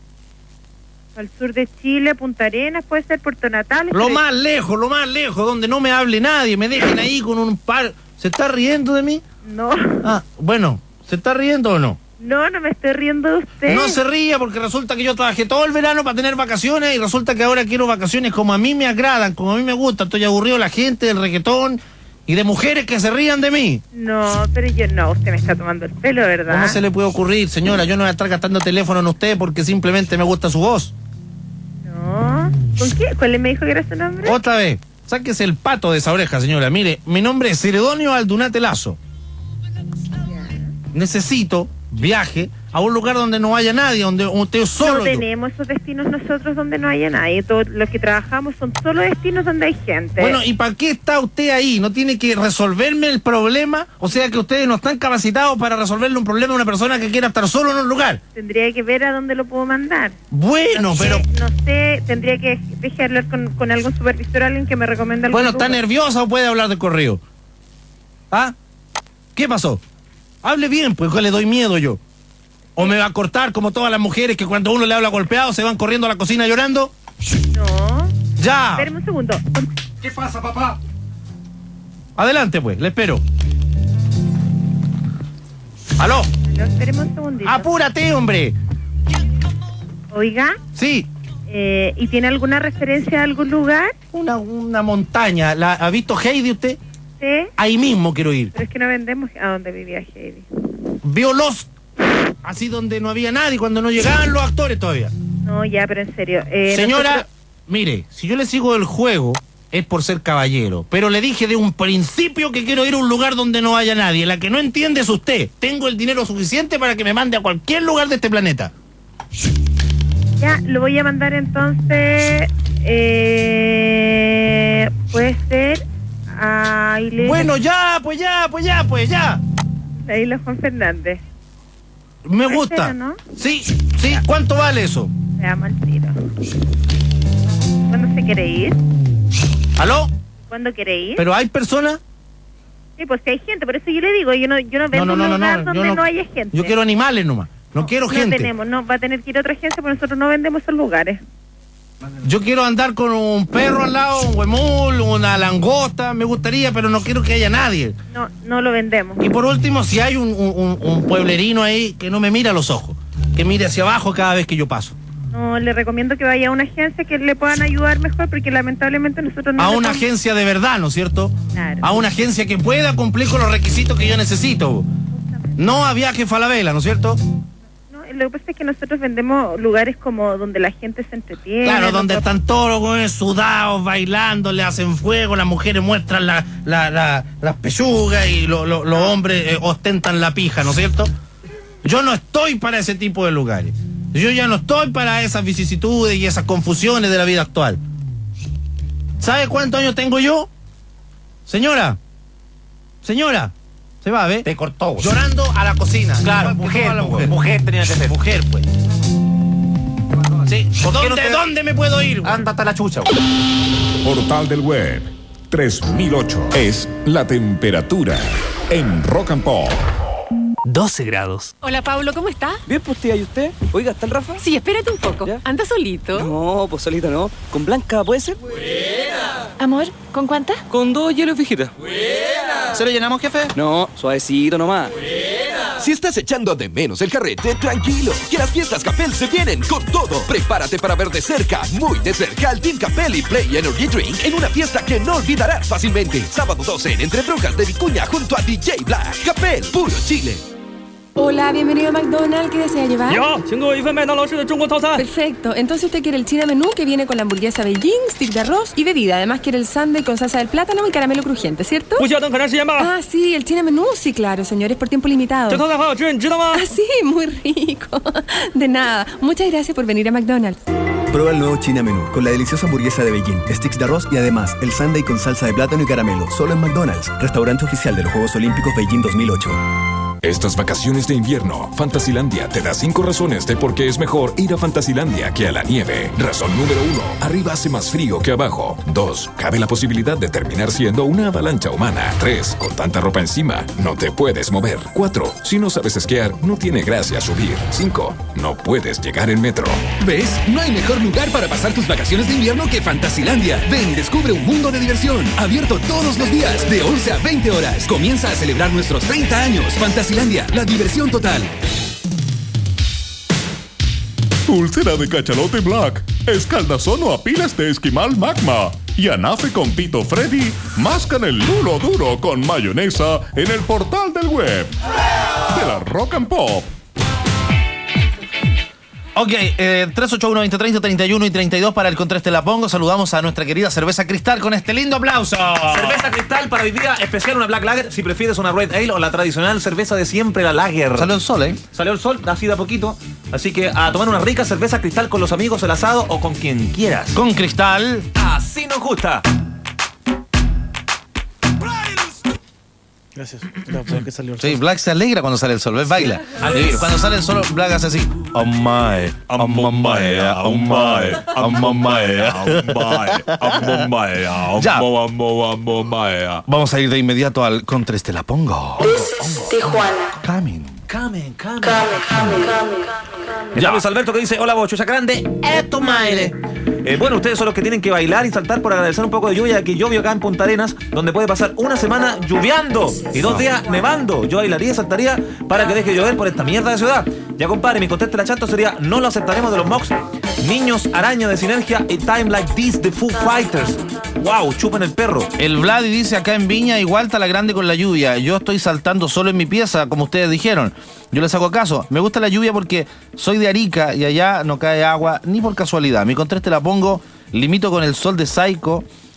Al sur de Chile, Punta Arenas, puede ser Puerto Natales. Lo más lejos, donde no me hable nadie, me dejen ahí con un par... ¿Se está riendo de mí? No, Ah, bueno, ¿se está riendo o no? no me estoy riendo de usted. No se ría porque resulta que yo trabajé todo el verano para tener vacaciones y resulta que ahora quiero vacaciones como a mí me agradan, como a mí me gusta. Estoy aburrido de la gente, del reggaetón y de mujeres que se rían de mí. No, pero yo no, usted me está tomando el pelo, ¿verdad? ¿Cómo se le puede ocurrir, señora? Yo no voy a estar gastando teléfono en usted porque simplemente me gusta su voz. No. ¿Con qué? ¿Cuál me dijo que era su nombre? Otra vez, sáquese el pato de esa oreja, señora. Mire, mi nombre es Celedonio Aldunate Lazo. Necesito viaje a un lugar donde no haya nadie, donde usted solo. No tenemos esos destinos nosotros donde no haya nadie. Todos los que trabajamos son solo destinos donde hay gente. Bueno, ¿y para qué está usted ahí? ¿No tiene que resolverme el problema? O sea que ustedes no están capacitados para resolverle un problema a una persona que quiera estar solo en un lugar. Tendría que ver a dónde lo puedo mandar. Bueno, No sé, pero... no sé, tendría que dejar hablar con algún supervisor, alguien que me recomienda algún Bueno, ¿está lugar. nerviosa o puede hablar de correo? ¿Ah? ¿Qué pasó? Hable bien, pues que le doy miedo yo. ¿O me va a cortar como todas las mujeres que cuando uno le habla golpeado se van corriendo a la cocina llorando? No. ¡Ya! Espérame un segundo. ¿Qué pasa, papá? Adelante, pues, le espero. ¿Aló? No, espéreme un segundito. ¡Apúrate, hombre! Oiga. Sí. ¿Y tiene alguna referencia a algún lugar? Una montaña. ¿Ha visto Heidi usted? Sí. Ahí mismo quiero ir. Pero es que no vendemos a donde vivía Heidi. Vio Lost. Así donde no había nadie, cuando no llegaban los actores todavía. No, ya, pero en serio. Señora, nosotros- mire, si yo le sigo el juego, es por ser caballero. Pero le dije de un principio que quiero ir a un lugar donde no haya nadie. La que no entiende es usted. Tengo el dinero suficiente para que me mande a cualquier lugar de este planeta. Ya, lo voy a mandar entonces. Puede ser a Isla. Bueno, ya. La Isla Juan Fernández. Me gusta. ¿No? Sí. ¿Cuánto vale eso? Veamos el tiro. ¿Cuándo se quiere ir? ¿Aló? ¿Cuándo quiere ir? ¿Pero hay personas? Sí, pues si hay gente, por eso yo le digo, yo no vendo un lugar donde no haya gente. Yo quiero animales nomás, no quiero gente. Va a tener que ir a otra agencia porque nosotros no vendemos esos lugares. Yo quiero andar con un perro al lado, un huemul, una langosta, me gustaría, pero no quiero que haya nadie. No lo vendemos. Y por último, si hay un pueblerino ahí que no me mire a los ojos, que mire hacia abajo cada vez que yo paso. No, le recomiendo que vaya a una agencia que le puedan ayudar mejor, porque lamentablemente nosotros no... A una agencia de verdad, ¿no es cierto? Claro. A una agencia que pueda cumplir con los requisitos que yo necesito. No a Viaje Falabella, ¿no es cierto? No, lo que pasa es que nosotros vendemos lugares como donde la gente se entretiene. Claro, donde están todos los güeyes sudados, bailando, le hacen fuego, las mujeres muestran las pechugas y los hombres ostentan la pija, ¿no es cierto? Yo no estoy para ese tipo de lugares. Yo ya no estoy para esas vicisitudes y esas confusiones de la vida actual. ¿Sabe cuántos años tengo yo? Señora, se va, ¿ve? Te cortó. Llorando a la cocina. Claro, mujer tenía que ser. Mujer, pues. Sí. ¿Dónde me puedo ir? Anda hasta la chucha. Portal del Web 3008 es la temperatura en Rock and Pop. 12 grados. Hola, Pablo, ¿cómo está? Bien, pues tía, ¿y usted? Oiga, ¿está el Rafa? Sí, espérate un poco. ¿Ya? ¿Anda solito? No, pues solito no. ¿Con Blanca puede ser? ¡Buena! Amor, ¿con cuántas? Con 2 hielos fijitas. ¡Buena! ¿Se lo llenamos, jefe? No, suavecito nomás. ¡Buena! Si estás echando de menos el carrete, tranquilo, que las fiestas Capel se vienen con todo. Prepárate para ver de cerca, muy de cerca, al Team Capel y Play Energy Drink en una fiesta que no olvidarás fácilmente. Sábado 12 en Entre Brujas de Vicuña junto a DJ Black. Capel, puro Chile. Hola, bienvenido a McDonald's. ¿Qué desea llevar? Ya, Perfecto. Entonces usted quiere el China Menú, que viene con la hamburguesa Beijing, stick de arroz y bebida. Además quiere el sundae con salsa del plátano y caramelo crujiente, ¿cierto? Ah, sí, el China Menú. Sí, claro, señor. Es por tiempo limitado. Ah, sí, muy rico. De nada. Muchas gracias por venir a McDonald's. Prueba el nuevo China Menú con la deliciosa hamburguesa de Beijing, sticks de arroz y además el sundae con salsa de plátano y caramelo. Solo en McDonald's, restaurante oficial de los Juegos Olímpicos Beijing 2008. Estas vacaciones de invierno, Fantasilandia te da 5 razones de por qué es mejor ir a Fantasilandia que a la nieve. Razón número 1, arriba hace más frío que abajo. 2, cabe la posibilidad de terminar siendo una avalancha humana. 3, con tanta ropa encima, no te puedes mover. 4, si no sabes esquiar, no tiene gracia subir. 5, no puedes llegar en metro. ¿Ves? No hay mejor lugar para pasar tus vacaciones de invierno que Fantasilandia. Ven y descubre un mundo de diversión, abierto todos los días, de 11 a 20 horas. Comienza a celebrar nuestros 30 años. Fantasilandia, la diversión total. Úlcera de cachalote Black, escaldazón o apilas de esquimal magma y anafe con pito Freddy, mascan el lulo duro con mayonesa en el portal del web de la Rock and Pop. Ok, 381-2030-31 y 32 para el Contra Este La Pongo. Saludamos a nuestra querida Cerveza Cristal con este lindo aplauso. Cerveza Cristal para hoy día especial, una Black Lager. Si prefieres una Red Ale o la tradicional cerveza de siempre, la Lager. Salió el sol, ¿eh? Salió el sol, así de a poquito. Así que a tomar una rica cerveza Cristal con los amigos, el asado o con quien quieras. Con Cristal. Así nos gusta. Gracias. Que salió el sol. Sí, Black se alegra cuando sale el sol, ¿ves? Baila. Cuando sale el sol, Black hace así. Oh my, oh my, oh my, oh my. Ya. Vamos a ir de inmediato al Contra Este La Pongo. Tijuana. Coming. Ya, Luis Alberto que dice: hola, Bochucha Grande, esto maile. Bueno, ustedes son los que tienen que bailar y saltar por agradecer un poco de lluvia que llovió acá en Punta Arenas, donde puede pasar una semana lluviando y 2 días nevando. Yo bailaría y saltaría para que deje de llover por esta mierda de ciudad. Ya, compadre, mi conteste la chanto sería: no lo aceptaremos de los Mox, Niños Araña de Sinergia y Time Like This de Foo Fighters. Wow, chupan el perro. El Vladi dice: acá en Viña igual está la grande con la lluvia. Yo estoy saltando solo en mi pieza, como ustedes dijeron. Yo les hago caso. Me gusta la lluvia porque soy de Arica y allá no cae agua ni por casualidad. Mi contraste la pongo, limito con el sol de Psycho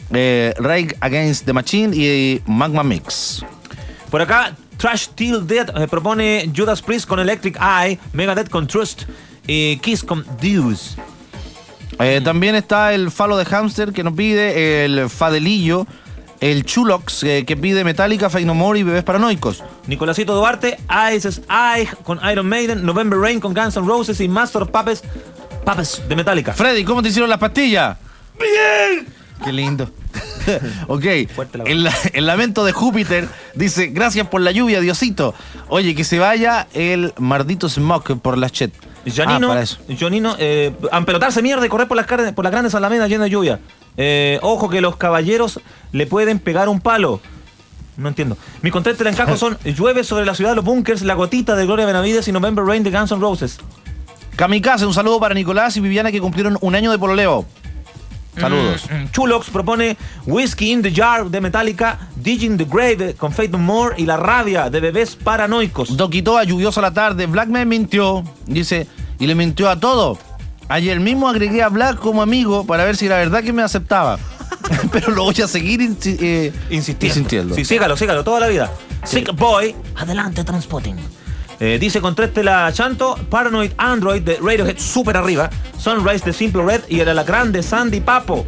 Rage Against the Machine y Magma Mix. Por acá, Trash Till Dead propone Judas Priest con Electric Eye, Megadeth con Trust y Kiss con Deuce. También está el Falo de Hamster que nos pide, el Fadelillo, el Chulox que pide Metallica, Faith No More y Bebés Paranoicos. Nicolásito Duarte, Ice Eye con Iron Maiden, November Rain con Guns N' Roses y Master of Puppets de Metallica. Freddy, ¿cómo te hicieron las pastillas? ¡Bien! Qué lindo. Ok, el lamento de Júpiter dice: gracias por la lluvia, Diosito. Oye, que se vaya el maldito smog por la chet. Janino, ampelotarse mierda y correr por las grandes alamedas llenas de lluvia. Ojo que los caballeros le pueden pegar un palo. No entiendo. Mi contexto de encajo son Llueve sobre la ciudad de los bunkers, La Gotita de Gloria Benavides y November Rain de Guns N' Roses. Kamikaze, un saludo para Nicolás y Viviana que cumplieron un año de pololeo. Saludos. Chulox propone Whiskey in the Jar de Metallica, Digging the Grave con Faith No More y La Rabia de Bebés Paranoicos. Doquitoa, lluviosa la tarde. Black me mintió, dice, y le mintió a todo. Ayer mismo agregué a Black como amigo para ver si era verdad que me aceptaba. Pero lo voy a seguir insistiendo. Sí, sígalo toda la vida. Sí. Sick Boy, adelante Transpotting. Dice Contreste la Chanto, Paranoid Android de Radiohead super arriba, Sunrise de Simple Red y el Alacrán de Sandy Papo.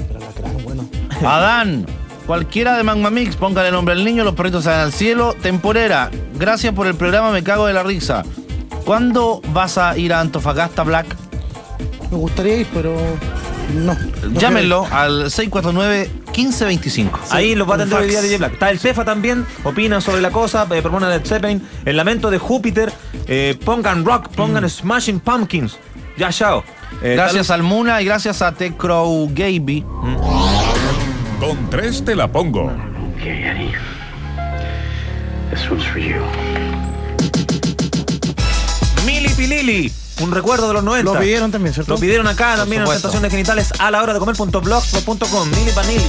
Adán, cualquiera de Magma Mix, póngale nombre al niño, los perritos salen al cielo. Temporera, gracias por el programa, me cago de la risa. ¿Cuándo vas a ir a Antofagasta, Black? Me gustaría ir, pero no. Llámenlo al 649-1525. Ahí los va a atender hoy día DJ Black. Está el Cefa también, opina sobre la cosa, propone Led Zeppelin, el lamento de Júpiter, pongan rock, pongan Smashing Pumpkins. Ya, chao. Gracias al Muna y gracias a The Crow Gaby. Con 3 te la pongo. Okay, Eddie. This one's for you. Mili Pilili. Un recuerdo de los 90. Lo pidieron también, ¿cierto? Lo pidieron acá también en presentación de genitales a la hora de comer.blogspot.com. Mili Vanilli.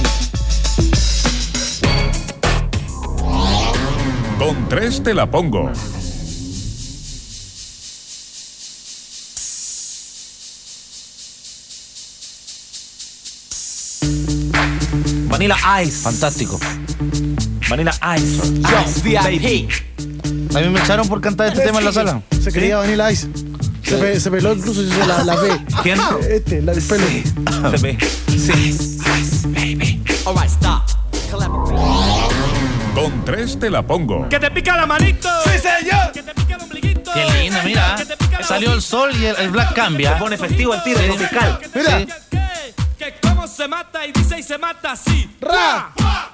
Con 3 te la pongo. Vanilla Ice. Fantástico. Vanilla Ice. Ice Baby. A mí me echaron por cantar este tema en la sala. Se quería Vanilla Ice. Se peló incluso la B. ¿Quién? La del pelo. Se ve. Sí. Ice, baby. Alright, stop. Con 3 te la pongo. ¡Que te pica la manito! ¡Sí, señor! ¡Que te pica el ombliguito! Qué linda, mira. Salió el sol y el Black cambia. Se pone festivo el tiro, el fiscal. Mira. Sí. Que cómo se mata y dice y se mata así. ¡Ra!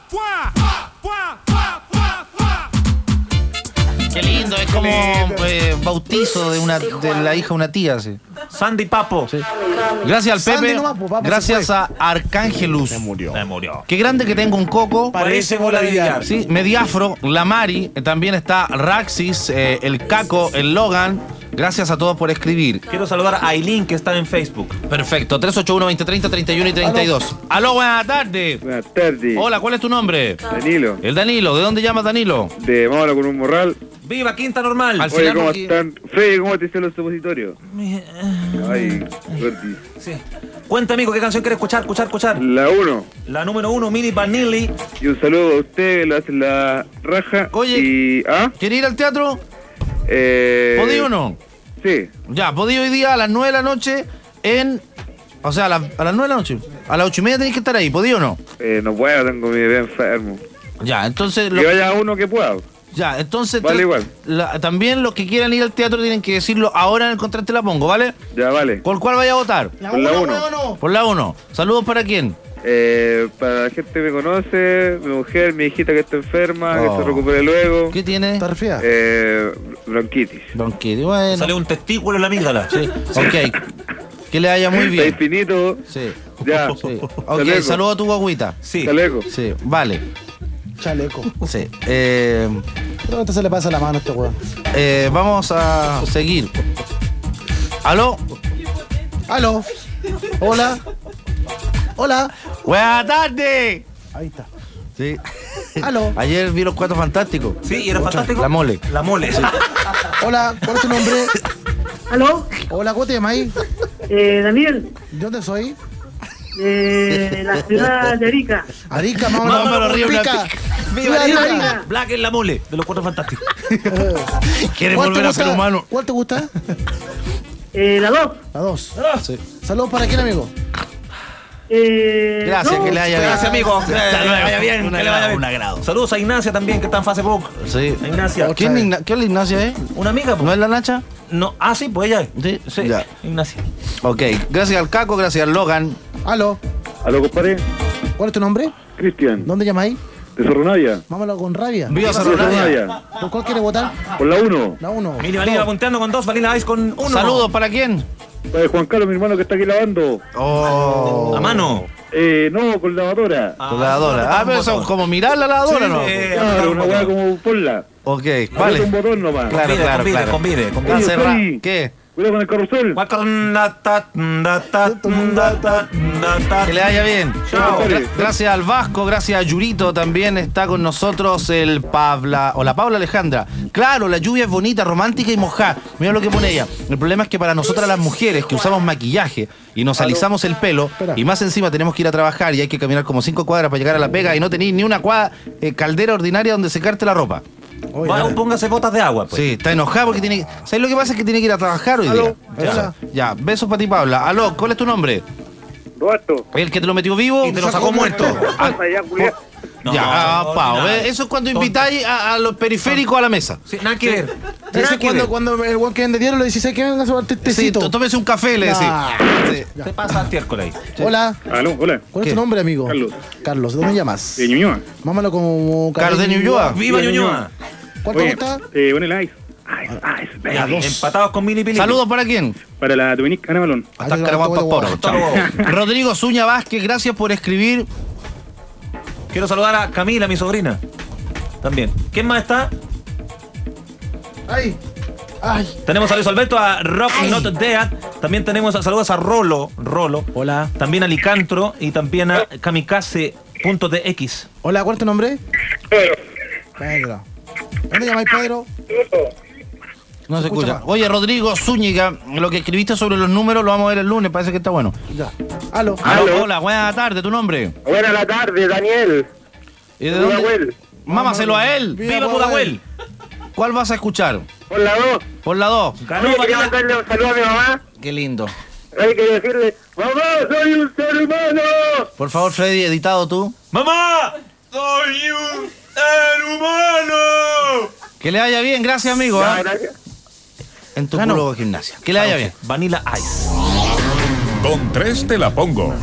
Qué lindo, es como bautizo de la hija de una tía. Sí. Sandy Papo. Sí. Gracias al Pepe. Sandy nomás, pues, papá, gracias a Arcángelus. Se murió. Qué grande que tengo un coco. Parece bola de billar. Sí, Mediafro, la Mari. También está Raxis, el Caco, el Logan. Gracias a todos por escribir. Quiero saludar a Aileen que está en Facebook. Perfecto. 381-2030, 31 y 32. Aló, buenas tardes. Buenas tardes. Hola, ¿cuál es tu nombre? Danilo. El Danilo. ¿De dónde llamas Danilo? De Maula con un morral. ¡Viva Quinta Normal! Al Oye, final, ¿cómo están? Freddy, ¿cómo te hicieron los supositorios? Ay, Gordy. Sí. Cuenta, amigo, ¿qué canción quieres escuchar? La 1. La número 1, Mili Vanilli. Y un saludo a usted, lo hacen la raja. Oye, y, ¿quiere ir al teatro? ¿Podí o no? Sí. Ya, podí hoy día a las 9 de la noche O sea, a las 9 de la noche. A las 8:30 tenéis que estar ahí, ¿podí o no? No puedo, tengo mi bebé enfermo. Ya, entonces... Que vaya uno que pueda. Ya, entonces... Vale, igual. También los que quieran ir al teatro tienen que decirlo ahora en el contrato te la pongo, ¿vale? Ya, vale. ¿Por cuál vaya a votar? Por la 1. Por la 1. ¿Saludos para quién? Para la gente que me conoce, mi mujer, mi hijita que está enferma, que se recupere luego. ¿Qué tiene? ¿Está resfriada? Bronquitis. Bronquitis, bueno. Sale un testículo en la amígdala. Sí, ok. Que le vaya muy bien. Está infinito. Sí. Ya. Sí. Ok, saludo a tu guaguita. Sí. Chaleco. Sí, vale. Chaleco. Sí. Pronto se le pasa la mano a este weón. Vamos a seguir. ¿Aló? ¿Aló? Hola. Hola. Buenas tardes. Ahí está. Sí. ¿Aló? Ayer vi Los Cuatro Fantásticos. Sí, ¿y era fantástico? La mole. La mole. Sí. Hola, ¿cuál es tu nombre? ¿Aló? Hola, ¿cómo te llamas ahí? Daniel. ¿De dónde soy? La ciudad de Arica. Arica, vámonos, Río Pica. ¡Viva Arica! Black en la mole, de los Cuatro Fantásticos. ¿Quieres volver a ser humano? ¿Cuál te gusta? La 2. La 2. Sí. Saludos para quién, amigo. Gracias, que le haya bien. Gracias, amigo. Que le vaya bien. Un agrado. Saludos a Ignacia también, que está en Facebook. Sí. A Ignacia. ¿Quién es la Ignacia, Una amiga, pues. ¿No es la Nacha? No. Ah, sí, pues ella. Sí. Ya. Ignacia. Ok. Gracias al Caco, gracias al Logan. Aló. Aló, compadre. ¿Cuál es tu nombre? Cristian. ¿Dónde llamáis? De Cerro Navia. Vámonos con rabia. Viva Cerro Navia. ¿Por cuál quieres votar? Por la 1. La 1. Miri Vanilla punteando con 2, Vanilla Ice con 1. Saludos, ¿para quién? Para Juan Carlos, mi hermano que está aquí lavando. Oh. ¿A mano? No, con lavadora. Con lavadora. Pero eso, como mirar la lavadora, ¿no? Claro, una hueá como ponla. Ok, vale. Un botón nomás. Claro. Convide. ¿Qué? Cuidado con el carrusel. Que le vaya bien. Chao. Gracias al Vasco, gracias a Yurito. También está con nosotros la Paula Alejandra. Claro, la lluvia es bonita, romántica y mojada. Mira lo que pone ella. El problema es que para nosotras las mujeres que usamos maquillaje y nos alisamos el pelo, y más encima tenemos que ir a trabajar y hay que caminar como 5 cuadras para llegar a la pega y no tenéis ni una caldera ordinaria donde secarte la ropa. Póngase botas de agua, pues. Sí, está enojado porque tiene. ¿Sabes lo que pasa? Es que tiene que ir a trabajar hoy día. Ya, besos para ti, Paula. Aló, ¿cuál es tu nombre? Roberto. El que te lo metió vivo y te lo sacó muerto. Pau. Eso es cuando invitáis a los periféricos a la mesa. Sí, nada que ver. Ese es cuando el guan que vende diario le dice, ¿sabes qué? Venga a tomar tecito. Sí, tómese un café, le decís. Sí. Te pasa miércoles. Hola. Aló, hola. ¿Cuál es tu nombre, amigo? Carlos. ¿De dónde llamas? De Ñuñoa. Mámalo como... Carlos de Ñuñoa. ¡Viva Ñuñoa! ¿Cuál te gusta? Bueno, el Ice. Empatados con Mini Pili. Saludos, ¿para quién? Para la Dominique Ana Balón. Hasta Caraguapaporo. Rodrigo Zuña Vázquez, gracias por escribir. Quiero saludar a Camila, mi sobrina. También. ¿Quién más está? ¡Ay! Tenemos a Luis Alberto, a Rock Not Dead. También tenemos saludos a Rolo. Hola. También a Licantro y también a Kamikaze.dx. Hola, ¿cuál es tu nombre? Pedro. ¿Dónde llamáis, Pedro? No se escucha. Oye, Rodrigo Zúñiga, lo que escribiste sobre los números lo vamos a ver el lunes, parece que está bueno. Ya. Aló. Hola, buena tarde, ¿tu nombre? Buena la tarde, Daniel. ¿Y de dónde? Mámaselo a él. ¡Viva Pudahuel! ¿Cuál vas a escuchar? Por la 2. Por la 2. Quería mandarle un saludo a mi mamá. Qué lindo. Hay que decirle, mamá, soy un ser humano. Por favor, Freddy, editado tú. ¡Mamá! ¡Soy un ser humano! Que le vaya bien, gracias, amigo. Gracias. En tu culo de gimnasia. Que le vaya bien. Vanilla Ice. Con 3 te la pongo.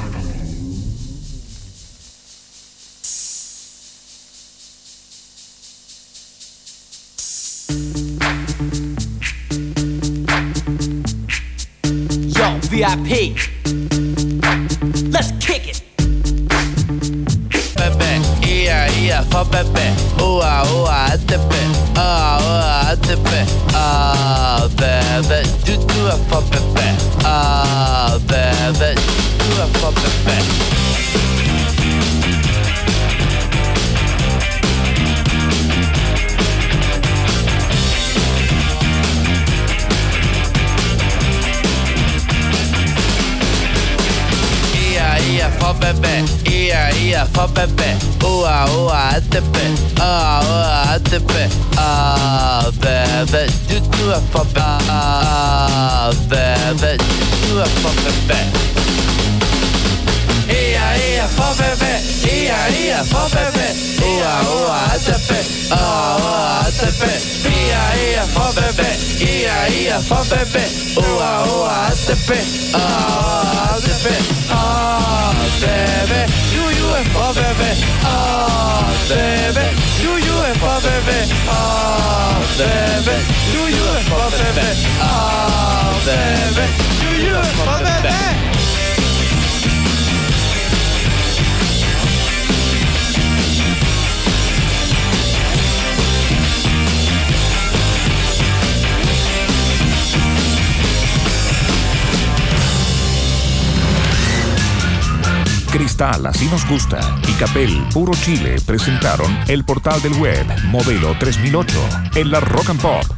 Yo, VIP. Let's kick it. Pepe, ia, fa Pepe. Ua, tepe. Tepe. Bebe, du fa Pepe. Bebe, du fa Pepe. Fa bebé, ia, fa bebé, ua, tepe, tepe, bebé, du fa bebé, du fa bebé. Ia, fa bebé, ia, fa bebé, ua, tepe, tepe, ia, fa bebé, ia, fa bebé, ua, tepe, tepe. Bebe, do you ever, bebe? Bebe, do you ever, bebe? Bebe, do you ever, bebe? Bebe, do you ever, bebe? Cristal, así nos gusta, y Capel, Puro Chile presentaron el portal del web Modelo 3008 en la Rock and Pop